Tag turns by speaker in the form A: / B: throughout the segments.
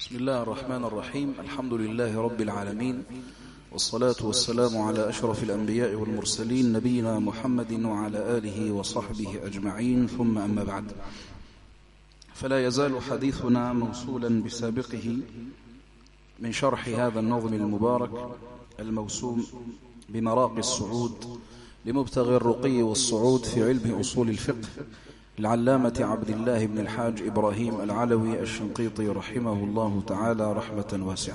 A: بسم الله الرحمن الرحيم. الحمد لله رب العالمين، والصلاة والسلام على أشرف الأنبياء والمرسلين نبينا محمد وعلى آله وصحبه أجمعين، ثم أما بعد، فلا يزال حديثنا موصولا بسابقه من شرح هذا النظم المبارك الموسوم بمراقي الصعود لمبتغي الرقي والصعود في علم أصول الفقه العلامة عبد الله بن الحاج إبراهيم العلوي الشنقيطي رحمه الله تعالى رحمة واسعة.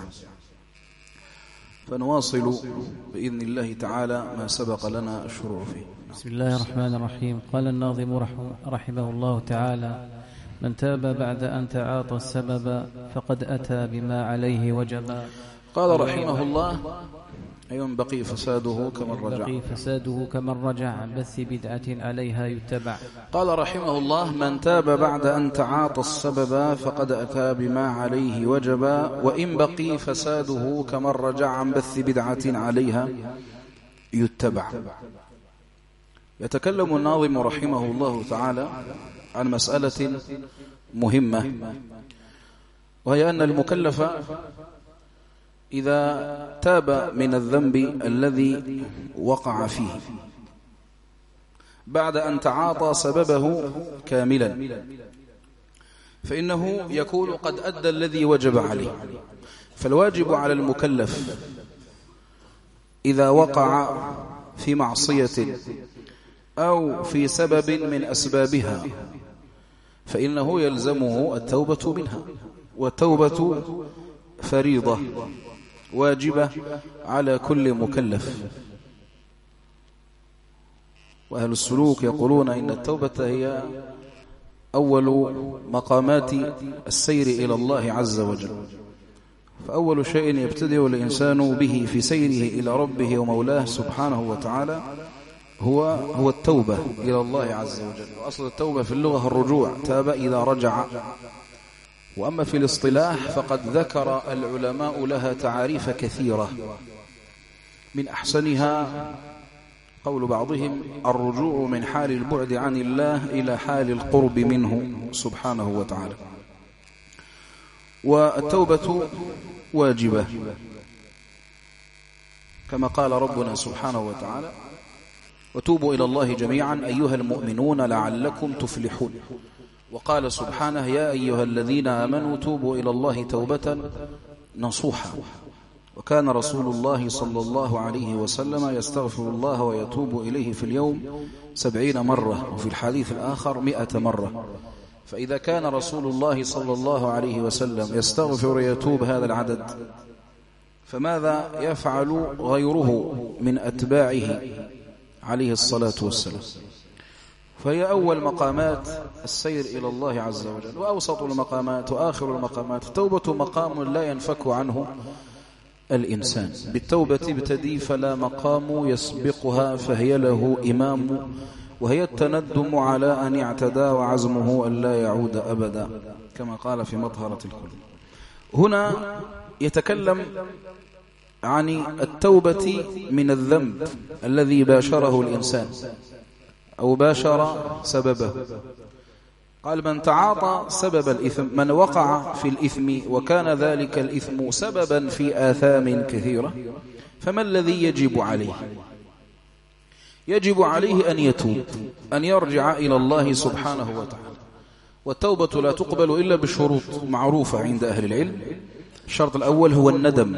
A: فنواصل بإذن الله تعالى ما سبق لنا الشروع فيه.
B: بسم الله الرحمن الرحيم. قال الناظم رحمه الله تعالى: من تاب بعد أن تعاطى السبب فقد أتى بما عليه وجبا.
A: قال رحمه الله: أيوم بقي فساده كمن رجع
B: عن بث بدعة عليها يتبع.
A: قال رحمه الله: من تاب بعد أن تعاطى السبب فقد أتى بما عليه وجبا، وإن بقي فساده كمن رجع عن بث بدعة عليها يتبع. يتكلم الناظم رحمه الله تعالى عن مسألة مهمة، وهي أن المكلف إذا تاب من الذنب الذي وقع فيه بعد أن تعاطى سببه كاملا فإنه يكون قد أدى الذي وجب عليه. فالواجب على المكلف إذا وقع في معصية أو في سبب من أسبابها فإنه يلزمه التوبة منها، والتوبة فريضة واجبة على كل مكلف. وأهل السلوك يقولون إن التوبة هي أول مقامات السير إلى الله عز وجل، فأول شيء يبتدئ الإنسان به في سيره إلى ربه ومولاه سبحانه وتعالى هو التوبة إلى الله عز وجل. وأصل التوبة في اللغة الرجوع، تاب إذا رجع. وأما في الاصطلاح فقد ذكر العلماء لها تعاريف كثيرة، من أحسنها قول بعضهم: الرجوع من حال البعد عن الله إلى حال القرب منه سبحانه وتعالى. والتوبة واجبة كما قال ربنا سبحانه وتعالى: وتوبوا إلى الله جميعا أيها المؤمنون لعلكم تفلحون. وقال سبحانه: يا أيها الذين آمنوا توبوا إلى الله توبة نصوحا. وكان رسول الله صلى الله عليه وسلم يستغفر الله ويتوب إليه في اليوم 70 مرة، وفي الحديث الآخر 100 مرة. فإذا كان رسول الله صلى الله عليه وسلم يستغفر ويتوب هذا العدد، فماذا يفعل غيره من أتباعه عليه الصلاة والسلام؟ فهي أول مقامات السير إلى الله عز وجل، وأوسط المقامات وآخر المقامات. التوبة مقام لا ينفك عنه الإنسان. بالتوبة ابتدي فلا مقام يسبقها فهي له إمام، وهي التندم على أن اعتدى وعزمه أن لا يعود أبدا، كما قال في مطهرة الكل. هنا يتكلم عن التوبة من الذنب الذي باشره الإنسان أو باشر سببه. قال: من تعاطى سبب الإثم، من وقع في الإثم وكان ذلك الإثم سببا في آثام كثيرة، فما الذي يجب عليه؟ يجب عليه أن يتوب، أن يرجع إلى الله سبحانه وتعالى. والتوبة لا تقبل إلا بشروط معروفة عند أهل العلم. الشرط الأول هو الندم.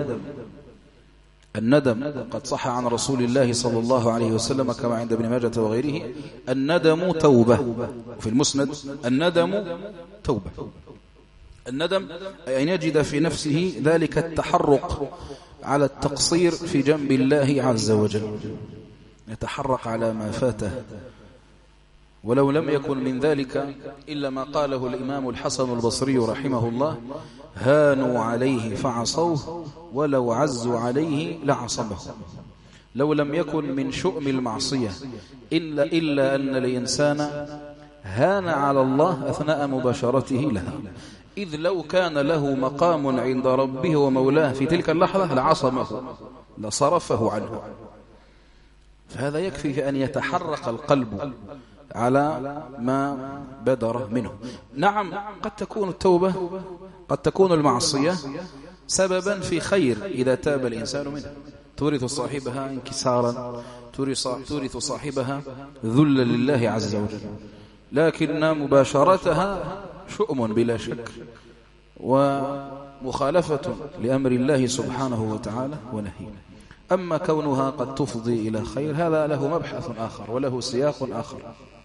A: قد صح عن رسول الله صلى الله عليه وسلم كما عند ابن ماجة وغيره: الندم توبة. في المسند: الندم توبة. الندم أي أن يجد في نفسه ذلك التحرق على التقصير في جنب الله عز وجل، يتحرق على ما فاته، ولو لم يكن من ذلك إلا ما قاله الإمام الحسن البصري رحمه الله: هانوا عليه فعصوه ولو عزوا عليه لعصمه. لو لم يكن من شؤم المعصية إلا أن الإنسان هان على الله أثناء مباشرته لها، إذ لو كان له مقام عند ربه ومولاه في تلك اللحظة لعصمه لصرفه عنه. فهذا يكفي أن يتحرق القلب على ما بدر منه. نعم، قد تكون التوبة قد تكون المعصية سببا في خير إذا تاب الإنسان منها، تورث صاحبها انكسارا، تورث صاحبها ذلا لله عز وجل، لكن مباشرتها شؤم بلا شك ومخالفة لأمر الله سبحانه وتعالى ونهيه. أما كونها قد تفضي إلى خير هذا له مبحث آخر وله سياق آخر.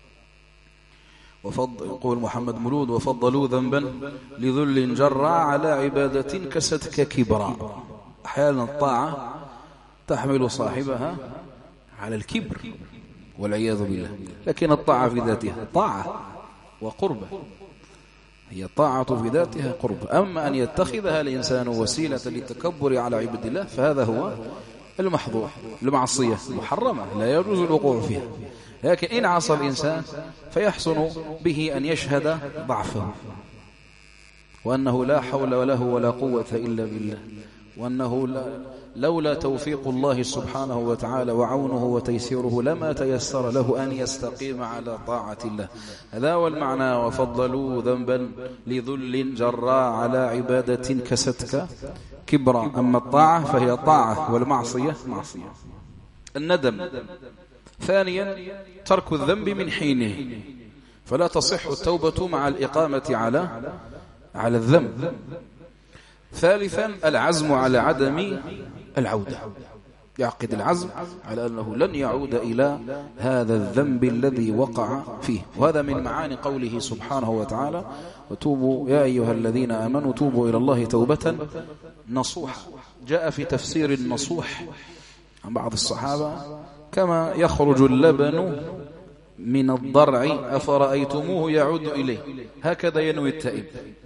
A: يقول محمد مولود: وفضلوا ذنبا لذل جرى على عبادة كستك كبرا. أحيانا الطاعة تحمل صاحبها على الكبر والعياذ بالله، لكن الطاعة في ذاتها طاعة وقربة، هي طاعة في ذاتها قربة. أما أن يتخذها الإنسان وسيلة للتكبر على عباد الله فهذا هو المحظور، المعصية محرمة لا يجوز الوقوع فيها. لكن إن عصى الإنسان فيحسن به أن يشهد ضعفه، وأنه لا حول له ولا قوة إلا بالله، وأنه لولا توفيق الله سبحانه وتعالى وعونه وتيسيره لما تيسر له أن يستقيم على طاعة الله. هذا هو المعنى: وفضلوا ذنبا لذل جرى على عبادة كستك كبرا. أما الطاعة فهي طاعة والمعصية معصية. الندم ثانيا ترك الذنب من حينه، فلا تصح التوبة مع الإقامة على الذنب. ثالثا العزم على عدم العودة، يعقد العزم على أنه لن يعود إلى هذا الذنب الذي وقع فيه. وهذا من معاني قوله سبحانه وتعالى: وتوبوا يا أيها الذين آمنوا توبوا إلى الله توبة نصوحا. جاء في تفسير النصوح عن بعض الصحابة: كما يخرج اللبن من الضرع أفرأيتموه يعود إليه، هكذا ينوي التائب،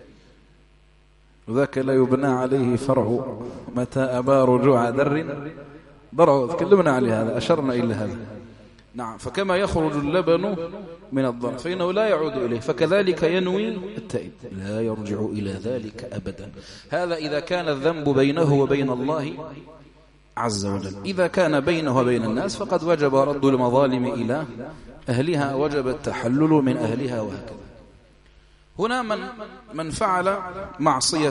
A: وذاك لا يبنى عليه فرع متى أبى رجوع ضرع. تكلمنا عليه هذا، أشرنا إلى هذا. نعم، فكما يخرج اللبن من الضرع فإنه لا يعود إليه، فكذلك ينوي التائب لا يرجع إلى ذلك أبدا. هذا إذا كان الذنب بينه وبين الله عز وجل. إذا كان بينه وبين الناس فقد وجب رد المظالم إلى أهلها، وجب التحلل من أهلها، وهكذا. هنا من فعل معصية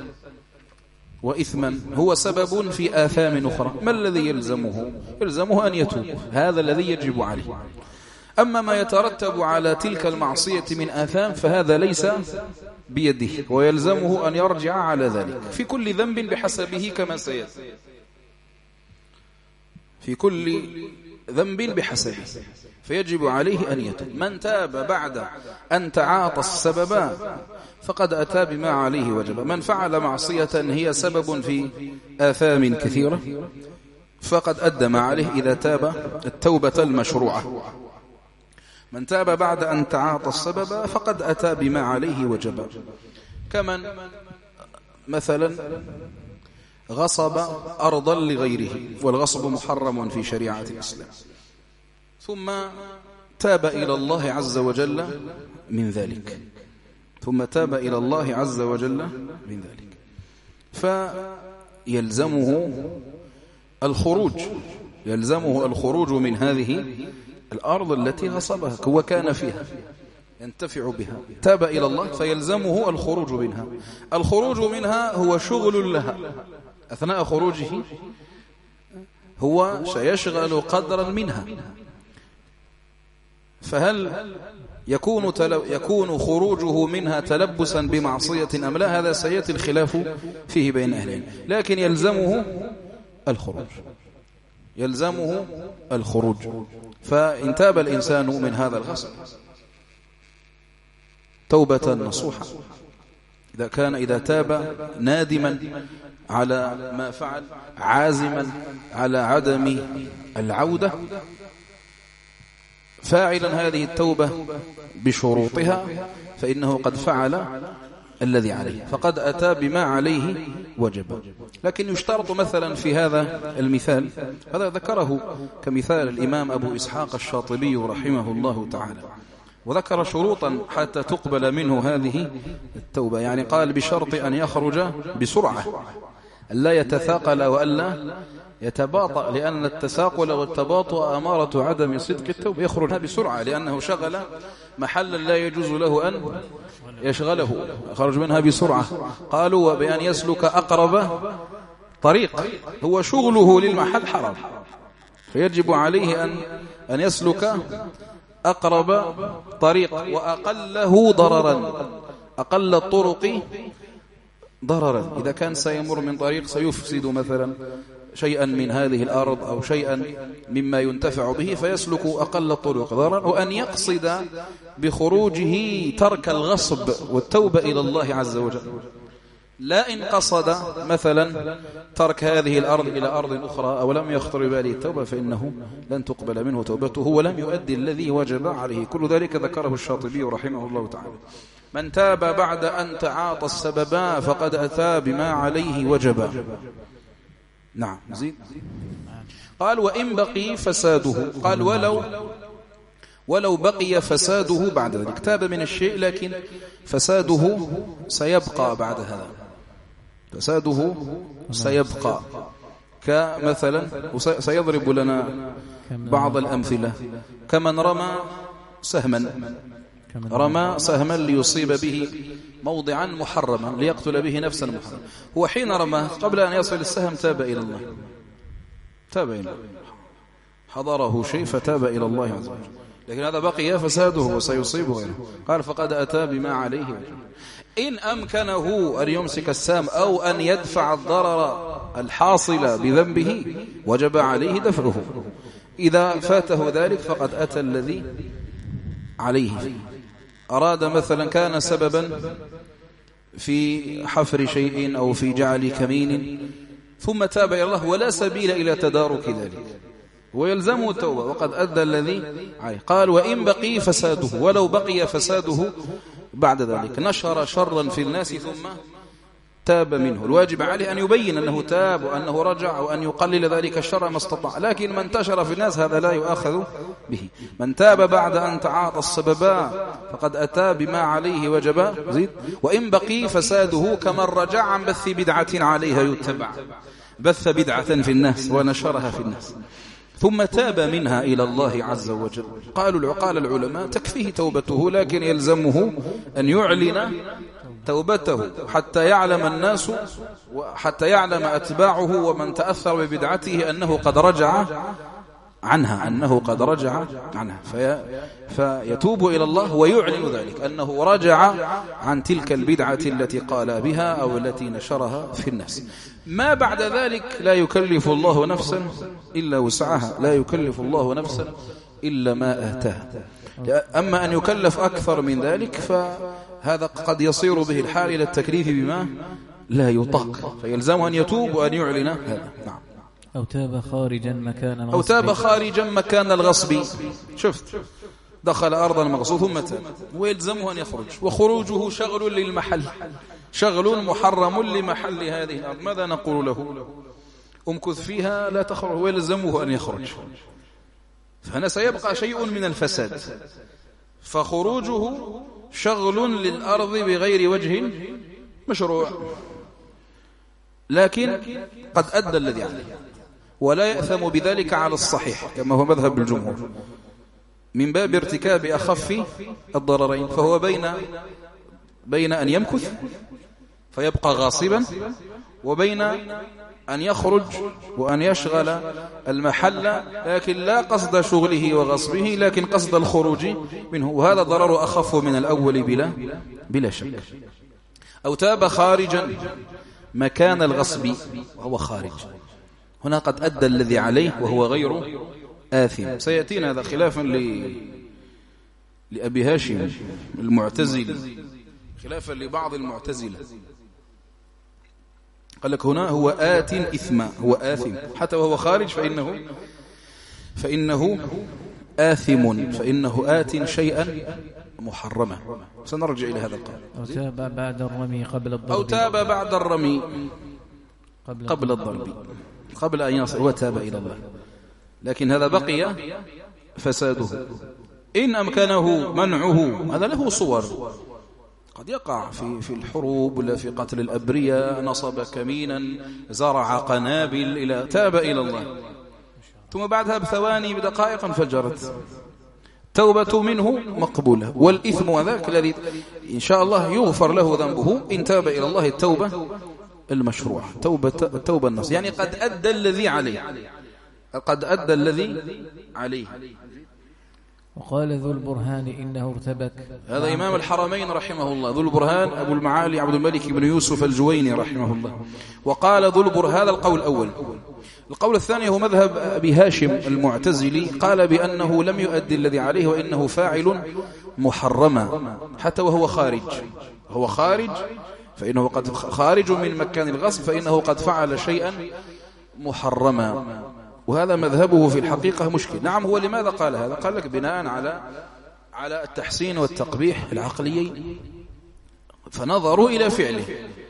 A: وإثما هو سبب في آثام أخرى، ما الذي يلزمه أن يتوب، هذا الذي يجب عليه. أما ما يترتب على تلك المعصية من آثام فهذا ليس بيده، ويلزمه أن يرجع على ذلك في كل ذنب بحسبه، كما سيأتي في كل ذنب بحسبه، فيجب عليه أن يتوب. من تاب بعد أن تعاطى السبب فقد أتى بما عليه وجب. من فعل معصية هي سبب في آثام كثيرة فقد أدى ما عليه إذا تاب التوبة المشروعة. من تاب بعد أن تعاطى السبب فقد أتى بما عليه وجب. كمن مثلا غصب أرضا لغيره، والغصب محرم في شريعة الإسلام، ثم تاب إلى الله عز وجل من ذلك، فيلزمه الخروج من هذه الأرض التي غصبها وكان فيها ينتفع بها. تاب إلى الله فيلزمه الخروج منها. الخروج منها هو شغل لها، أثناء خروجه هو سيشغل قدرا منها. فهل يكون خروجه منها تلبسا بمعصية أم لا؟ هذا سيأتي الخلاف فيه بين أهلين، لكن يلزمه الخروج. فإن تاب الإنسان من هذا الغصب توبة نصوحة، إذا تاب نادما على ما فعل، عازما على عدم العودة، فاعلا هذه التوبة بشروطها، فإنه قد فعل الذي عليه، فقد أتى بما عليه وجب. لكن يشترط مثلا في هذا المثال، هذا ذكره كمثال الإمام أبو إسحاق الشاطبي رحمه الله تعالى، وذكر شروطا حتى تقبل منه هذه التوبة. يعني قال بشرط أن يخرج بسرعة، ألا يتثاقل وألا يتباطأ، لأن التساقل والتباطؤ أمارة عدم صدق التوبة. يخرج بسرعة لأنه شغل محلا لا يجوز له يشغله خرج منها بسرعة. قالوا وبأن يسلك أقرب طريق، هو شغله للمحل حرام، فيجب عليه أن يسلك أقرب طريق وأقله ضررا، أقل الطرق ضررا. إذا كان سيمر من طريق سيفسد مثلا شيئا من هذه الأرض أو شيئا مما ينتفع به فيسلك أقل الطرق ضررا، وأن يقصد بخروجه ترك الغصب والتوبة إلى الله عز وجل، لا إن قصد مثلا ترك هذه الأرض إلى أرض أخرى أو لم يخطر بباله التوبة فإنه لن تقبل منه توبته ولم يؤدي الذي وجب عليه. كل ذلك ذكره الشاطبي رحمه الله تعالى. من تاب بعد أن تعاطى السببا فقد أتى بما عليه وجبا. نعم زين. قال وإن بقي فساده، قال ولو بقي فساده بعد ذلك، تاب من الشيء لكن فساده سيبقى بعد هذا، فساده سيبقى. كمثلا سيضرب لنا بعض الأمثلة، كمن رمى سهما ليصيب به موضعا محرما ليقتل به نفسا محرما، هو حين رماه قبل أن يصل السهم تاب إلى الله، حضره شيء فتاب إلى الله عز وجل، لكن هذا بقي فساده وسيصيب غيره. قال فقد أتى بما عليه وجل. إن أمكنه أن يمسك السام أو أن يدفع الضرر الحاصل بذنبه وجب عليه دفعه، إذا فاته ذلك فقد أتى الذي عليه. أراد مثلا كان سببا في حفر شيء أو في جعل كمين ثم تاب إلى الله ولا سبيل إلى تدارك ذلك ويلزمه التوبة وقد أدى الذي عليه. قال وإن بقي فساده، ولو بقي فساده بعد ذلك نشر شرا في الناس ثم تاب منه، الواجب عليه أن يبين أنه تاب وأنه رجع وأن يقلل ذلك الشر ما استطاع، لكن من انتشر في الناس هذا لا يؤاخذ به. من تاب بعد أن تعاطى السببا فقد أتى بما عليه وجبا. زيد. وإن بقي فساده كمن رجع عن بث بدعة عليها يتبع، بث بدعة في الناس ونشرها في الناس ثم تاب منها إلى الله عز وجل. قال العلماء تكفيه توبته، لكن يلزمه أن يعلن توبته حتى يعلم الناس وحتى يعلم أتباعه ومن تأثر ببدعته أنه قد رجع عنها فيتوب إلى الله ويعلن ذلك أنه رجع عن تلك البدعة التي قال بها أو التي نشرها في الناس. ما بعد ذلك لا يكلف الله نفسا إلا وسعها، لا يكلف الله نفسا إلا ما آتاها. أما أن يكلف أكثر من ذلك فهذا قد يصير به الحال إلى التكليف بما لا يطاق، فيلزم أن يتوب وأن يعلن هذا. نعم.
B: أو تاب خارجا مكان الغصب.
A: شفت، دخل أرضا مغصوب ثم تاب ويلزمه أن يخرج، وخروجه شغل للمحل، شغل محرم لمحل هذه الأرض، ماذا نقول له؟ أمكث فيها لا تخرج، ويلزمه أن يخرج، فهنا سيبقى شيء من الفساد، فخروجه شغل للأرض بغير وجه مشروع، لكن قد أدى الذي عليه ولا يأثم بذلك على الصحيح كما هو مذهب الجمهور، من باب ارتكاب أخف الضررين، فهو بين أن يمكث فيبقى غاصبا وبين أن يخرج وأن يشغل المحل، لكن لا قصد شغله وغصبه لكن قصد الخروج منه، وهذا ضرر أخف من الأول بلا شك. أو تاب خارجا مكان الغصب وهو خارج، هنا قد أدى الذي عليه وهو غير آثم. سيأتينا هذا خلافا لأبي هاشم المعتزلي، خلافا لبعض المعتزلة، قال لك هنا هو آت إثما، هو آثم حتى وهو خارج فإنه آثم، فإنه آت شيئا محرما. سنرجع إلى هذا القول.
B: أو تاب بعد الرمي قبل الضرب،
A: أو تاب بعد الرمي قبل الضرب، قبل أن يصل وتاب إلى الله، لكن هذا بقي فساده. إن أمكنه منعه، هذا له صور، قد يقع في الحروب ولا في قتل الأبرياء، نصب كمينا، زرع قنابل، إلى تاب إلى الله، ثم بعدها بثواني بدقائق انفجرت، فالتوبة منه مقبولة، والإثم وذاك الذي إن شاء الله يغفر له ذنبه إن تاب إلى الله التوبة المشروع، التوبة النص، يعني قد أدى الذي عليه، قد أدى الذي عليه.
B: وقال ذو البرهان إنه ارتبك.
A: هذا إمام الحرمين رحمه الله، ذو البرهان أبو المعالي عبد الملك بن يوسف الجويني رحمه الله. وقال ذو البرهان، هذا القول الأول. القول الثاني هو مذهب أبي هاشم المعتزلي، قال بأنه لم يؤدي الذي عليه وإنه فاعل محرما حتى وهو خارج، هو خارج فإنه قد خارج من مكان الغصب فإنه قد فعل شيئا محرما، وهذا مذهبه في الحقيقة مشكل. نعم، هو لماذا قال هذا؟ قال لك بناء على التحسين والتقبيح العقليين، فنظروا إلى فعله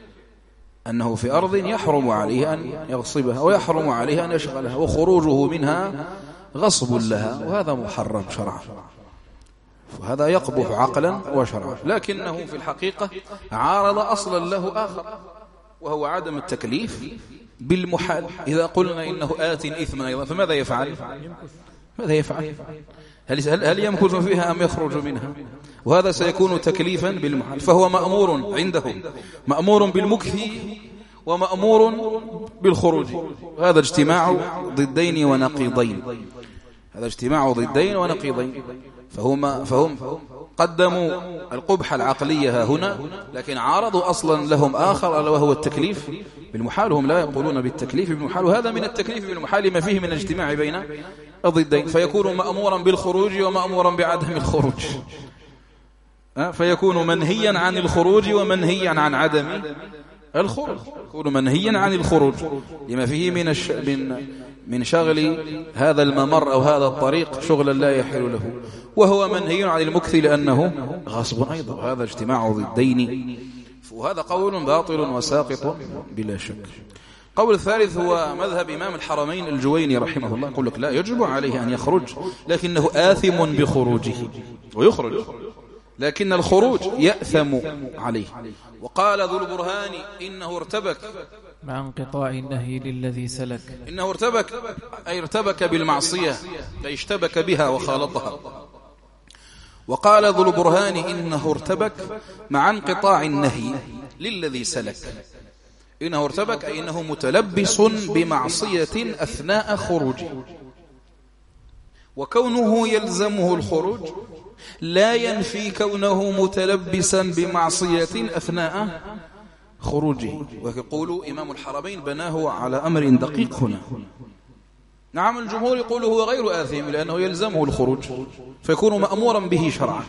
A: أنه في أرض يحرم عليه أن يغصبها ويحرم عليه أن يشغلها، وخروجه منها غصب لها، وهذا محرم شرعا، وهذا يقبح عقلا وشرعا، لكنه في الحقيقة عارض أصلا له آخر وهو عدم التكليف بالمحال. إذا قلنا إنه آت إثما أيضا فماذا يفعل؟ ماذا يفعل؟ هل يمكث فيها أم يخرج منها؟ وهذا سيكون تكليفا بالمحال، فهو مأمور عندهم، مأمور بالمكث ومأمور بالخروج. هذا اجتماع ضدين ونقيضين، هذا اجتماع ضدين ونقيضين، فهم قدموا القبح العقلية هنا، لكن عارضوا أصلا لهم آخر ألا وهو التكليف بالمحال. هم لا يقولون بالتكليف بالمحال، وهذا من التكليف بالمحال ما فيه من الاجتماع بين الضدين، فيكون مأمورا بالخروج ومأمورا بعدم الخروج، فيكون منهيا عن الخروج ومنهيا عن عدم الخروج، يكون منهيا عن الخروج لما فيه من شغل هذا الممر أو هذا الطريق شغلا لا يحل له، وهو منهي عن المكث لأنه غصب أيضا، وهذا اجتماع ضدين، وهذا قول باطل وساقط بلا شك. قول الثالث هو مذهب إمام الحرمين الجويني رحمه الله، يقول لك لا، يجب عليه أن يخرج لكنه آثم بخروجه، ويخرج لكن الخروج يأثم عليه. وقال ذو البرهان إنه ارتبك
B: مع انقطاع النهي للذي سلك،
A: إنه ارتبك أي ارتبك بالمعصية، أي اشتبك بها وخالطها. وقال ذو البرهان إنه ارتبك مع انقطاع النهي للذي سلك، إنه ارتبك أي إنه متلبس بمعصية أثناء خروجه، وكونه يلزمه الخروج لا ينفي كونه متلبسا بمعصية أثناء خروجه. ويقول إمام الحرمين بناه على أمر دقيق هنا. نعم، الجمهور يقول هو غير آثم لأنه يلزمه الخروج فيكون مأمورا به شرعا،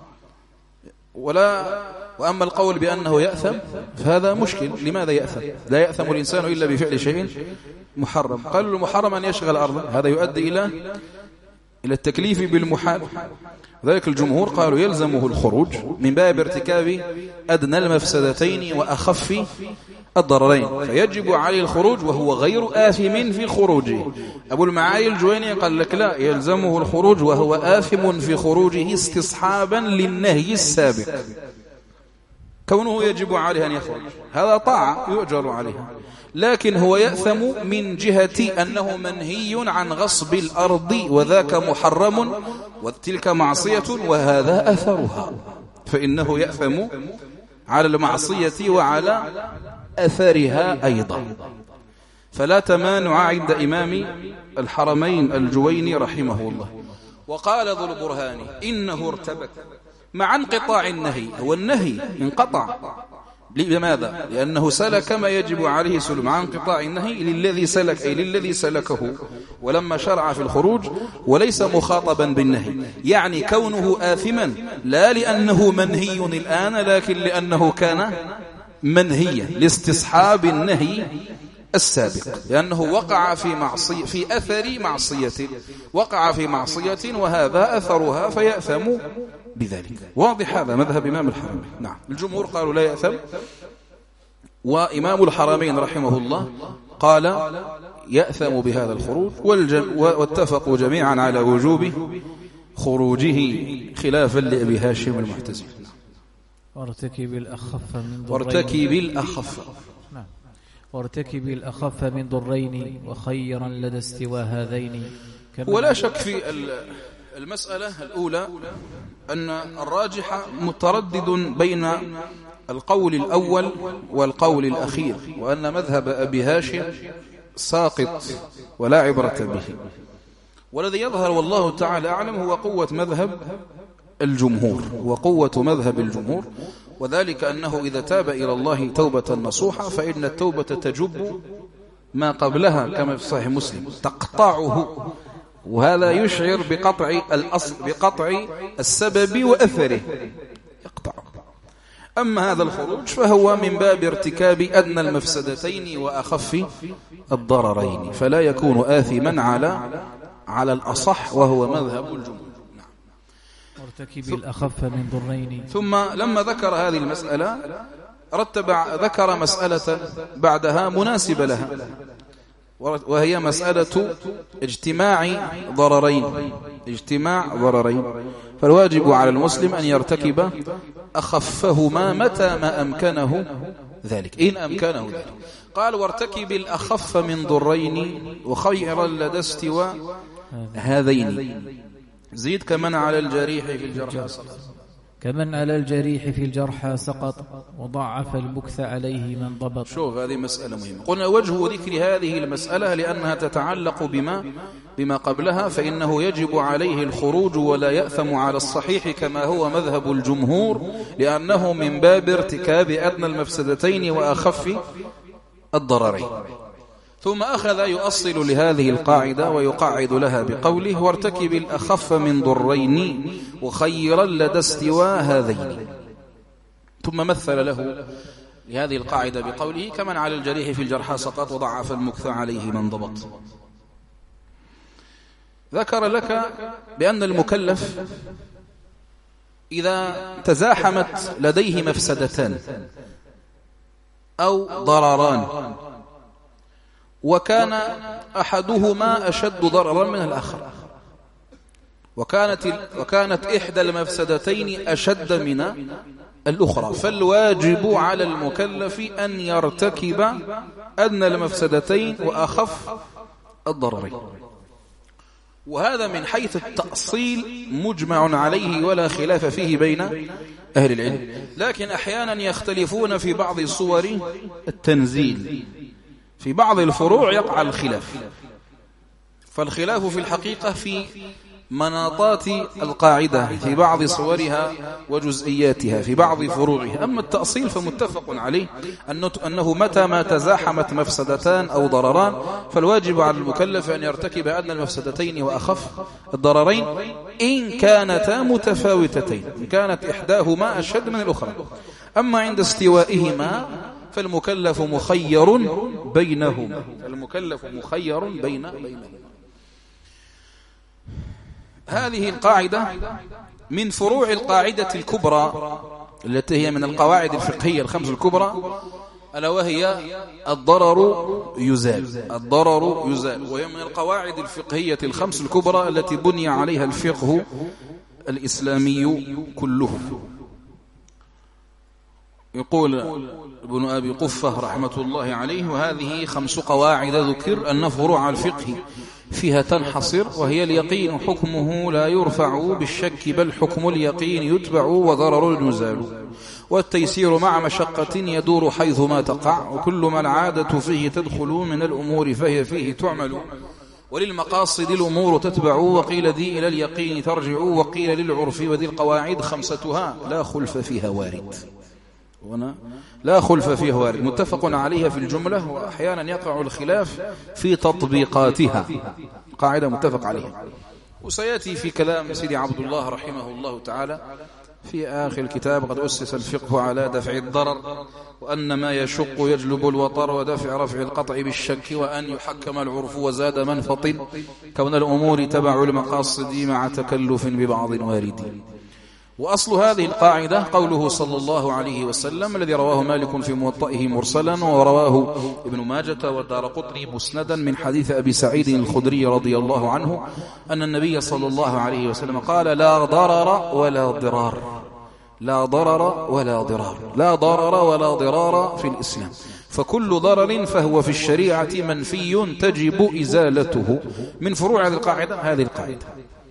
A: وأما القول بأنه يأثم فهذا مشكل. لماذا يأثم؟ لا يأثم الإنسان إلا بفعل شيء محرم. قال المحرم أن يشغل أرضه، هذا يؤدي إلى التكليف بالمحال. ذلك الجمهور قالوا يلزمه الخروج من باب ارتكاب أدنى المفسدتين وأخف الضررين، فيجب عليه الخروج وهو غير آثم في خروجه. أبو المعالي الجويني قال لك لا، يلزمه الخروج وهو آثم في خروجه استصحابا للنهي السابق، كونه يجب عليه أن يخرج هذا طاعة يؤجر عليها، لكن هو يأثم من جهة أنه منهي عن غصب الأرض وذاك محرم وتلك معصية وهذا أثرها، فإنه يأثم على المعصية وعلى أثرها أيضا. فلا تمانع عند إمام الحرمين الجويني رحمه الله. وقال ذو البرهان إنه ارتبك مع انقطاع النهي، هو النهي انقطع. لماذا؟ لأنه سلك ما يجب عليه سلوك، مع انقطاع النهي للذي سلك أي للذي سلكه ولما شرع في الخروج، وليس مخاطبا بالنهي، يعني كونه آثما لا لأنه منهي الآن لكن لأنه كان منهيا لاستصحاب النهي السابق، لأنه وقع في معصية، في أثر معصية، وقع في معصية وهذا أثرها فيأثم بذلك. واضح هذا مذهب إمام الحرمين. نعم، الجمهور قالوا لا يأثم، وإمام الحرمين رحمه الله قال يأثم بهذا الخروج، واتفقوا جميعا على وجوب خروجه خلافا لأبي هاشم المعتزلي.
B: وارتكب الأخف من ضرين، وارتكب الأخف من ضرين وخيرا لدى استوى هذين.
A: ولا شك في المسألة الأولى أن الراجح متردد بين القول الأول والقول الأخير، وأن مذهب أبي هاشم ساقط ولا عبرة به. والذي يظهر والله تعالى أعلم هو قوة مذهب الجمهور، وذلك أنه إذا تاب إلى الله توبة نصوحة فإن التوبة تجب ما قبلها، كما في صحيح مسلم تقطعه، وهذا يشعر بقطع السبب وأثره يقطعه. أما هذا الخروج فهو من باب ارتكاب أدنى المفسدتين وأخف الضررين، فلا يكون آثما على الأصح وهو مذهب الجمهور.
B: مرتكب الأخف من ضرين.
A: ثم لما ذكر هذه المسألة ذكر مسألة بعدها مناسبة لها، وهي مسألة اجتماع ضررين. فالواجب على المسلم أن يرتكب أخفهما متى ما أمكنه ذلك، إن أمكنه ذلك. قال: وارتكب الأخف من ضرين وخيرا لدى استواء هذين. زيد: كمن على الجريح في الجرح سقط.
B: كمن على الجريح في الجرح سقط وضعف البكث عليه من ضبط.
A: شوف، هذه مسألة مهمة. قلنا وجه ذكر هذه المسألة لأنها تتعلق بما قبلها، فإنه يجب عليه الخروج ولا يأثم على الصحيح كما هو مذهب الجمهور، لأنه من باب ارتكاب أدنى المفسدتين وأخف الضررين. ثم أخذ يؤصل لهذه القاعدة ويقعد لها بقوله: وارتكب الأخف من ضرين وخيرا لدى استواء هذين. ثم مثل له لهذه القاعدة بقوله: كمن على الجريح في الجرح سقط وضعف المكث عليه من ضبط. ذكر لك بأن المكلف إذا تزاحمت لديه مفسدتان أو ضرران وكان أحدهما أشد ضررا من الآخر، وكانت إحدى المفسدتين أشد من الأخرى، فالواجب على المكلف أن يرتكب أدنى المفسدتين وأخف الضررين. وهذا من حيث التأصيل مجمع عليه ولا خلاف فيه بين أهل العلم، لكن أحيانا يختلفون في بعض صور التنزيل. في بعض الفروع يقع الخلاف، فالخلاف في الحقيقة في مناطات القاعدة في بعض صورها وجزئياتها في بعض فروعها. أما التأصيل فمتفق عليه أنه متى ما تزاحمت مفسدتان أو ضرران فالواجب على المكلف أن يرتكب أدنى المفسدتين وأخف الضررين إن كانتا متفاوتتين، إن كانت إحداهما أشد من الأخرى. أما عند استوائهما فالمكلف مخير بينهما، هذه القاعدة من فروع القاعدة الكبرى التي هي من القواعد الفقهية الخمس الكبرى، ألا وهي الضرر يزال. وهي من القواعد الفقهية الخمس الكبرى التي بني عليها الفقه الإسلامي كله. يقول ابن أبي قفة رحمة الله عليه: وهذه 5 قواعد ذكر أن فروع الفقه فيها تنحصر، وهي: اليقين حكمه لا يرفع بالشك بل حكم اليقين يتبع وضرر يزال، والتيسير مع مشقة يدور حيث ما تقع، وكل ما العادة فيه تدخل من الأمور فهي فيه تعمل، وللمقاصد الأمور تتبع، وقيل ذي إلى اليقين ترجع، وقيل للعرف وذي القواعد 5 لا خلف فيها وارد. لا خلف فيه وارد، متفق عليها في الجملة، وأحيانا يقع الخلاف في تطبيقاتها. قاعدة متفق عليها. وسيأتي في كلام سيدي عبد الله رحمه الله تعالى في آخر الكتاب: قد أسس الفقه على دفع الضرر، وأن ما يشق يجلب الوطر، ودفع رفع القطع بالشك، وأن يحكم العرف وزاد من فطن، كون الأمور تبع المقاصد مع تكلف ببعض وارد. وأصل هذه القاعدة قوله صلى الله عليه وسلم الذي رواه مالك في موطئه مرسلا، ورواه ابن ماجة والدارقطني مسندا من حديث أبي سعيد الخدري رضي الله عنه أن النبي صلى الله عليه وسلم قال: لا ضرر ولا ضرار. لا ضرر ولا ضرار في الإسلام، فكل ضرر فهو في الشريعة منفي تجب إزالته. من فروع هذه القاعدة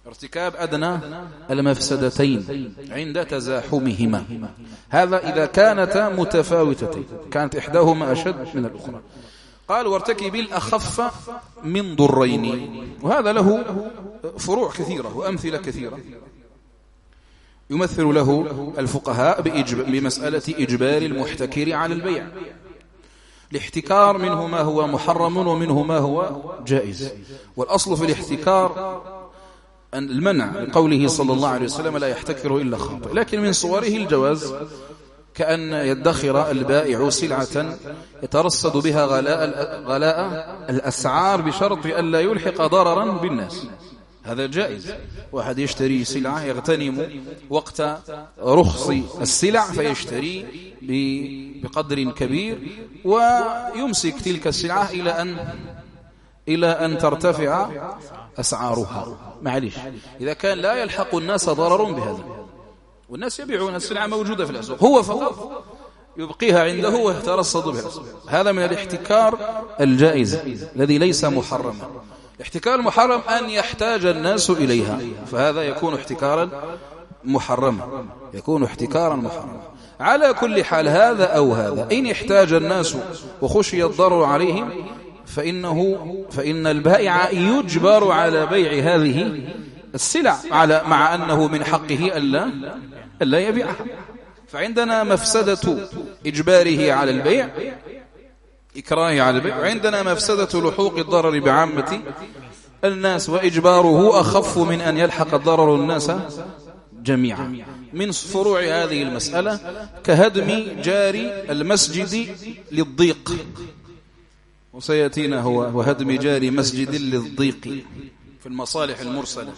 A: ارتكاب أدنى المفسدتين عند تزاحمهما. هذا إذا كانتا متفاوتتين، كانت إحداهما أشد من الأخرى. قال وارتكب الأخف من ضرين، وهذا له فروع كثيرة وأمثلة كثيرة يمثل له الفقهاء بمسألة إجبار المحتكر على البيع. الاحتكار منه ما هو محرم ومنه ما هو جائز، والأصل في الاحتكار المنع، لقوله صلى الله عليه وسلم لا يحتكر إلا خاطئ، لكن من صوره الجواز، كأن يدخر البائع سلعة يترصد بها غلاء الأسعار بشرط أن لا يلحق ضررا بالناس، هذا جائز. واحد يشتري سلعة يغتنم وقت رخص السلع فيشتري بقدر كبير ويمسك تلك السلعة إلى أن ترتفع أسعارها، معليش. إذا كان لا يلحق الناس ضرر بهذا، والناس يبيعون السلعة موجودة في الأسواق، فهو يبقيها عنده ويترصد بها. هذا من الاحتكار الجائز الذي ليس محرما. الاحتكار المحرم أن يحتاج الناس إليها، فهذا يكون احتكارا محرما، يكون احتكارا محرما. على كل حال هذا أو هذا، إن احتاج الناس وخشي الضرر عليهم فإن البائع يجبر على بيع هذه السلع مع أنه من حقه ألا يبيعها. فعندنا مفسدة إجباره على البيع، إكراهه على البيع، وعندنا مفسدة لحوق الضرر بعامة الناس، وإجباره أخف من أن يلحق الضرر الناس جميعا. من فروع هذه المسألة كهدم جاري المسجد للضيق، وسيأتينا هو وهدم جاري مسجد للضيق في المصالح المرسلة،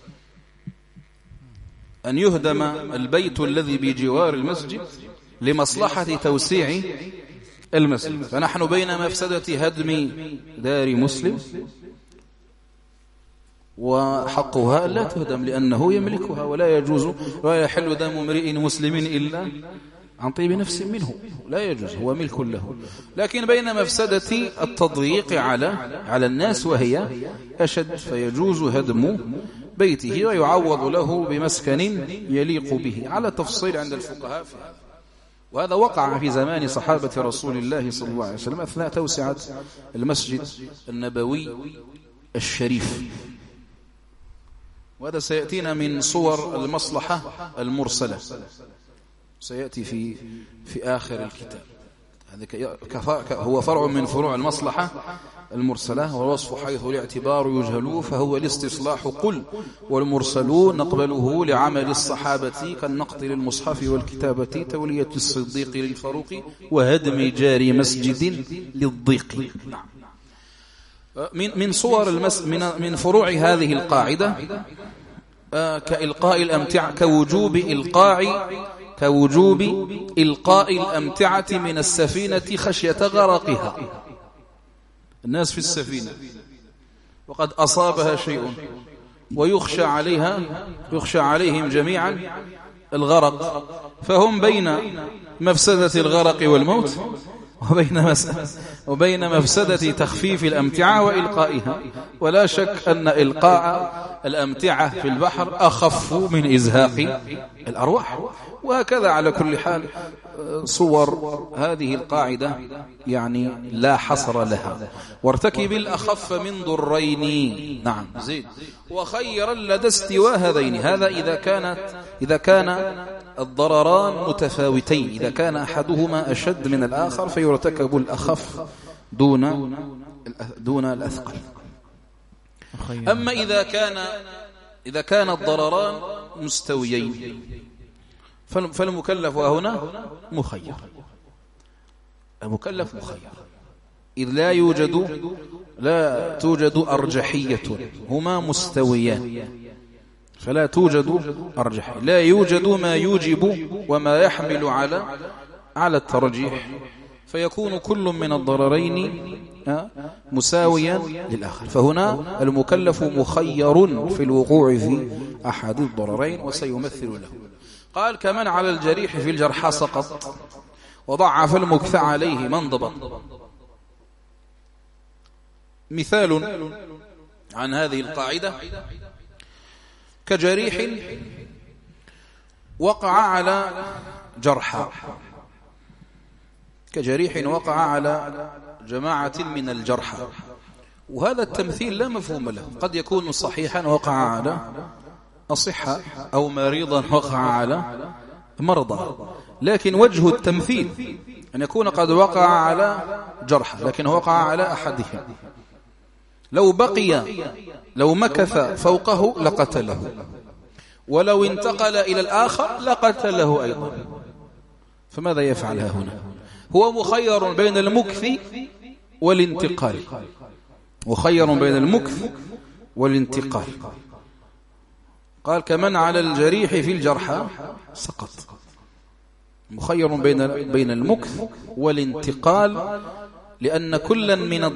A: أن يهدم البيت الذي بجوار المسجد لمصلحة توسيع المسجد. فنحن بين مفسدة هدم دار مسلم وحقها لا تهدم لأنه يملكها، ولا يجوز ولا يحل دم امرئ مسلم إلا عن طيب نفس منه، لا يجوز، هو ملك له. لكن بين مفسدة التضييق على الناس وهي أشد، فيجوز هدم بيته ويعوض له بمسكن يليق به، على تفصيل عند الفقهاء في هذا. وهذا وقع في زمان صحابة رسول الله صلى الله عليه وسلم أثناء توسعة المسجد النبوي الشريف. وهذا سيأتينا من صور المصلحة المرسلة، سيأتي في آخر الكتاب. هذا هو فرع من فروع المصلحة المرسلة، والوصف حيث الاعتبار يجهل فهو الاستصلاح. قل والمرسلون نقبله لعمل الصحابة كالنقط للمصحف والكتابة، تولية الصديق للفاروق وهدم جاري مسجد للضيق. من صور من فروع هذه القاعدة كإلقاء الأمتعة، كوجوب إلقاء الأمتعة من السفينة خشية غرقها. الناس في السفينة وقد أصابها شيء ويخشى عليهم جميعا الغرق، فهم بين مفسدة الغرق والموت وبين مفسدة تخفيف الأمتعة وإلقائها. ولا شك أن إلقاء الأمتعة في البحر أخف من إزهاق الأرواح. وهكذا على كل حال صور هذه القاعدة يعني لا حصر لها. وارتكب الأخف من ضرين، نعم زيد، وخيرا لدى استواء هذين. هذا إذا كان الضرران متفاوتين، إذا كان أحدهما أشد من الآخر فيرتكب الأخف دون الأثقل. أما إذا كان الضرران مستويين فالمكلف هنا مخير، المكلف مخير، إذ لا توجد أرجحية، هما مستويان فلا توجد أرجحية، لا يوجد ما يوجب وما يحمل على الترجيح، فيكون كل من الضررين مساويا للآخر. فهنا المكلف مخير في الوقوع في أحد الضررين وسيمثل له. قال كمن على الجريح في الجرحى سقط وضعف المكث عليه من ضبط. مثال عن هذه القاعدة كجريح وقع على جرحى، كجريح وقع على جماعة من الجرحى. وهذا التمثيل لا مفهوم له، قد يكون صحيحا وقع على أصحة، أو مريضا وقع على مرضى، لكن وجه التمثيل أن يكون قد وقع على جرحى لكن وقع على أحدهم، لو مكث فوقه لقتله، ولو انتقل إلى الآخر لقتله أيضا. فماذا يفعل هنا؟ هو مخير بين المكث والانتقال، مخير بين المكث والانتقال. قال كمن على الجريح في الجرحى سقط، مخير بين المكث والانتقال، لأن كل من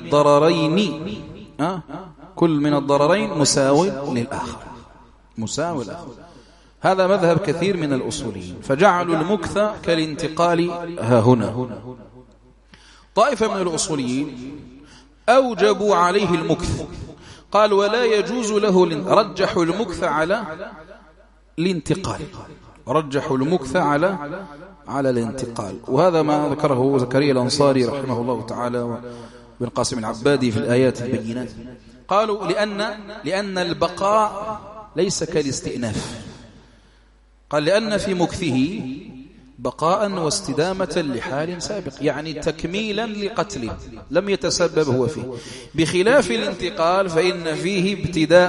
A: الضررين مساوي للآخر، مساوي الآخر. هذا مذهب كثير من الأصوليين، فجعلوا المكث كالانتقال ها هنا. طائفة من الأصوليين أوجبوا عليه المكث، قال ولا يجوز له، رجحوا المكث على الانتقال، رجحوا المكث على الانتقال. وهذا ما ذكره زكريا الأنصاري رحمه الله تعالى وابن قاسم العبادي في الآيات البينات. قالوا لأن البقاء ليس كالاستئناف، قال لأن في مكثه بقاء واستدامة لحال سابق، يعني تكميلا لقتله لم يتسبب هو فيه، بخلاف الانتقال فإن فيه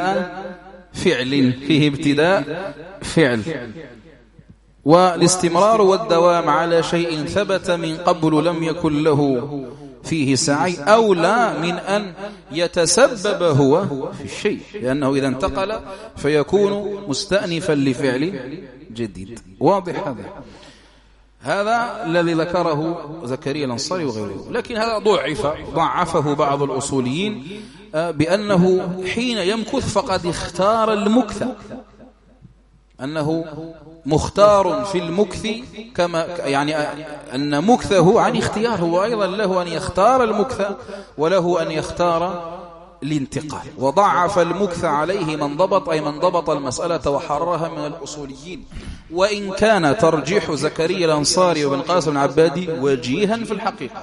A: ابتداء فعل، والاستمرار والدوام على شيء ثبت من قبل لم يكن له فيه سعي أولى من أن يتسبب هو في الشيء، لأنه إذا انتقل فيكون مستأنفا لفعل جديد. واضح هذا الذي ذكره زكريا الأنصاري وغيره. لكن هذا ضعفه بعض الأصوليين بأنه حين يمكث فقد اختار المكث، أنه مختار في المكث، كما يعني أن مكثه عن اختيار، هو أيضا له أن يختار المكث وله أن يختار الانتقال. وضعف المكث عليه من ضبط المسألة وحررها من الأصوليين، وإن كان ترجيح زكريا الأنصاري وابن قاسم العبادي وجيها في الحقيقة،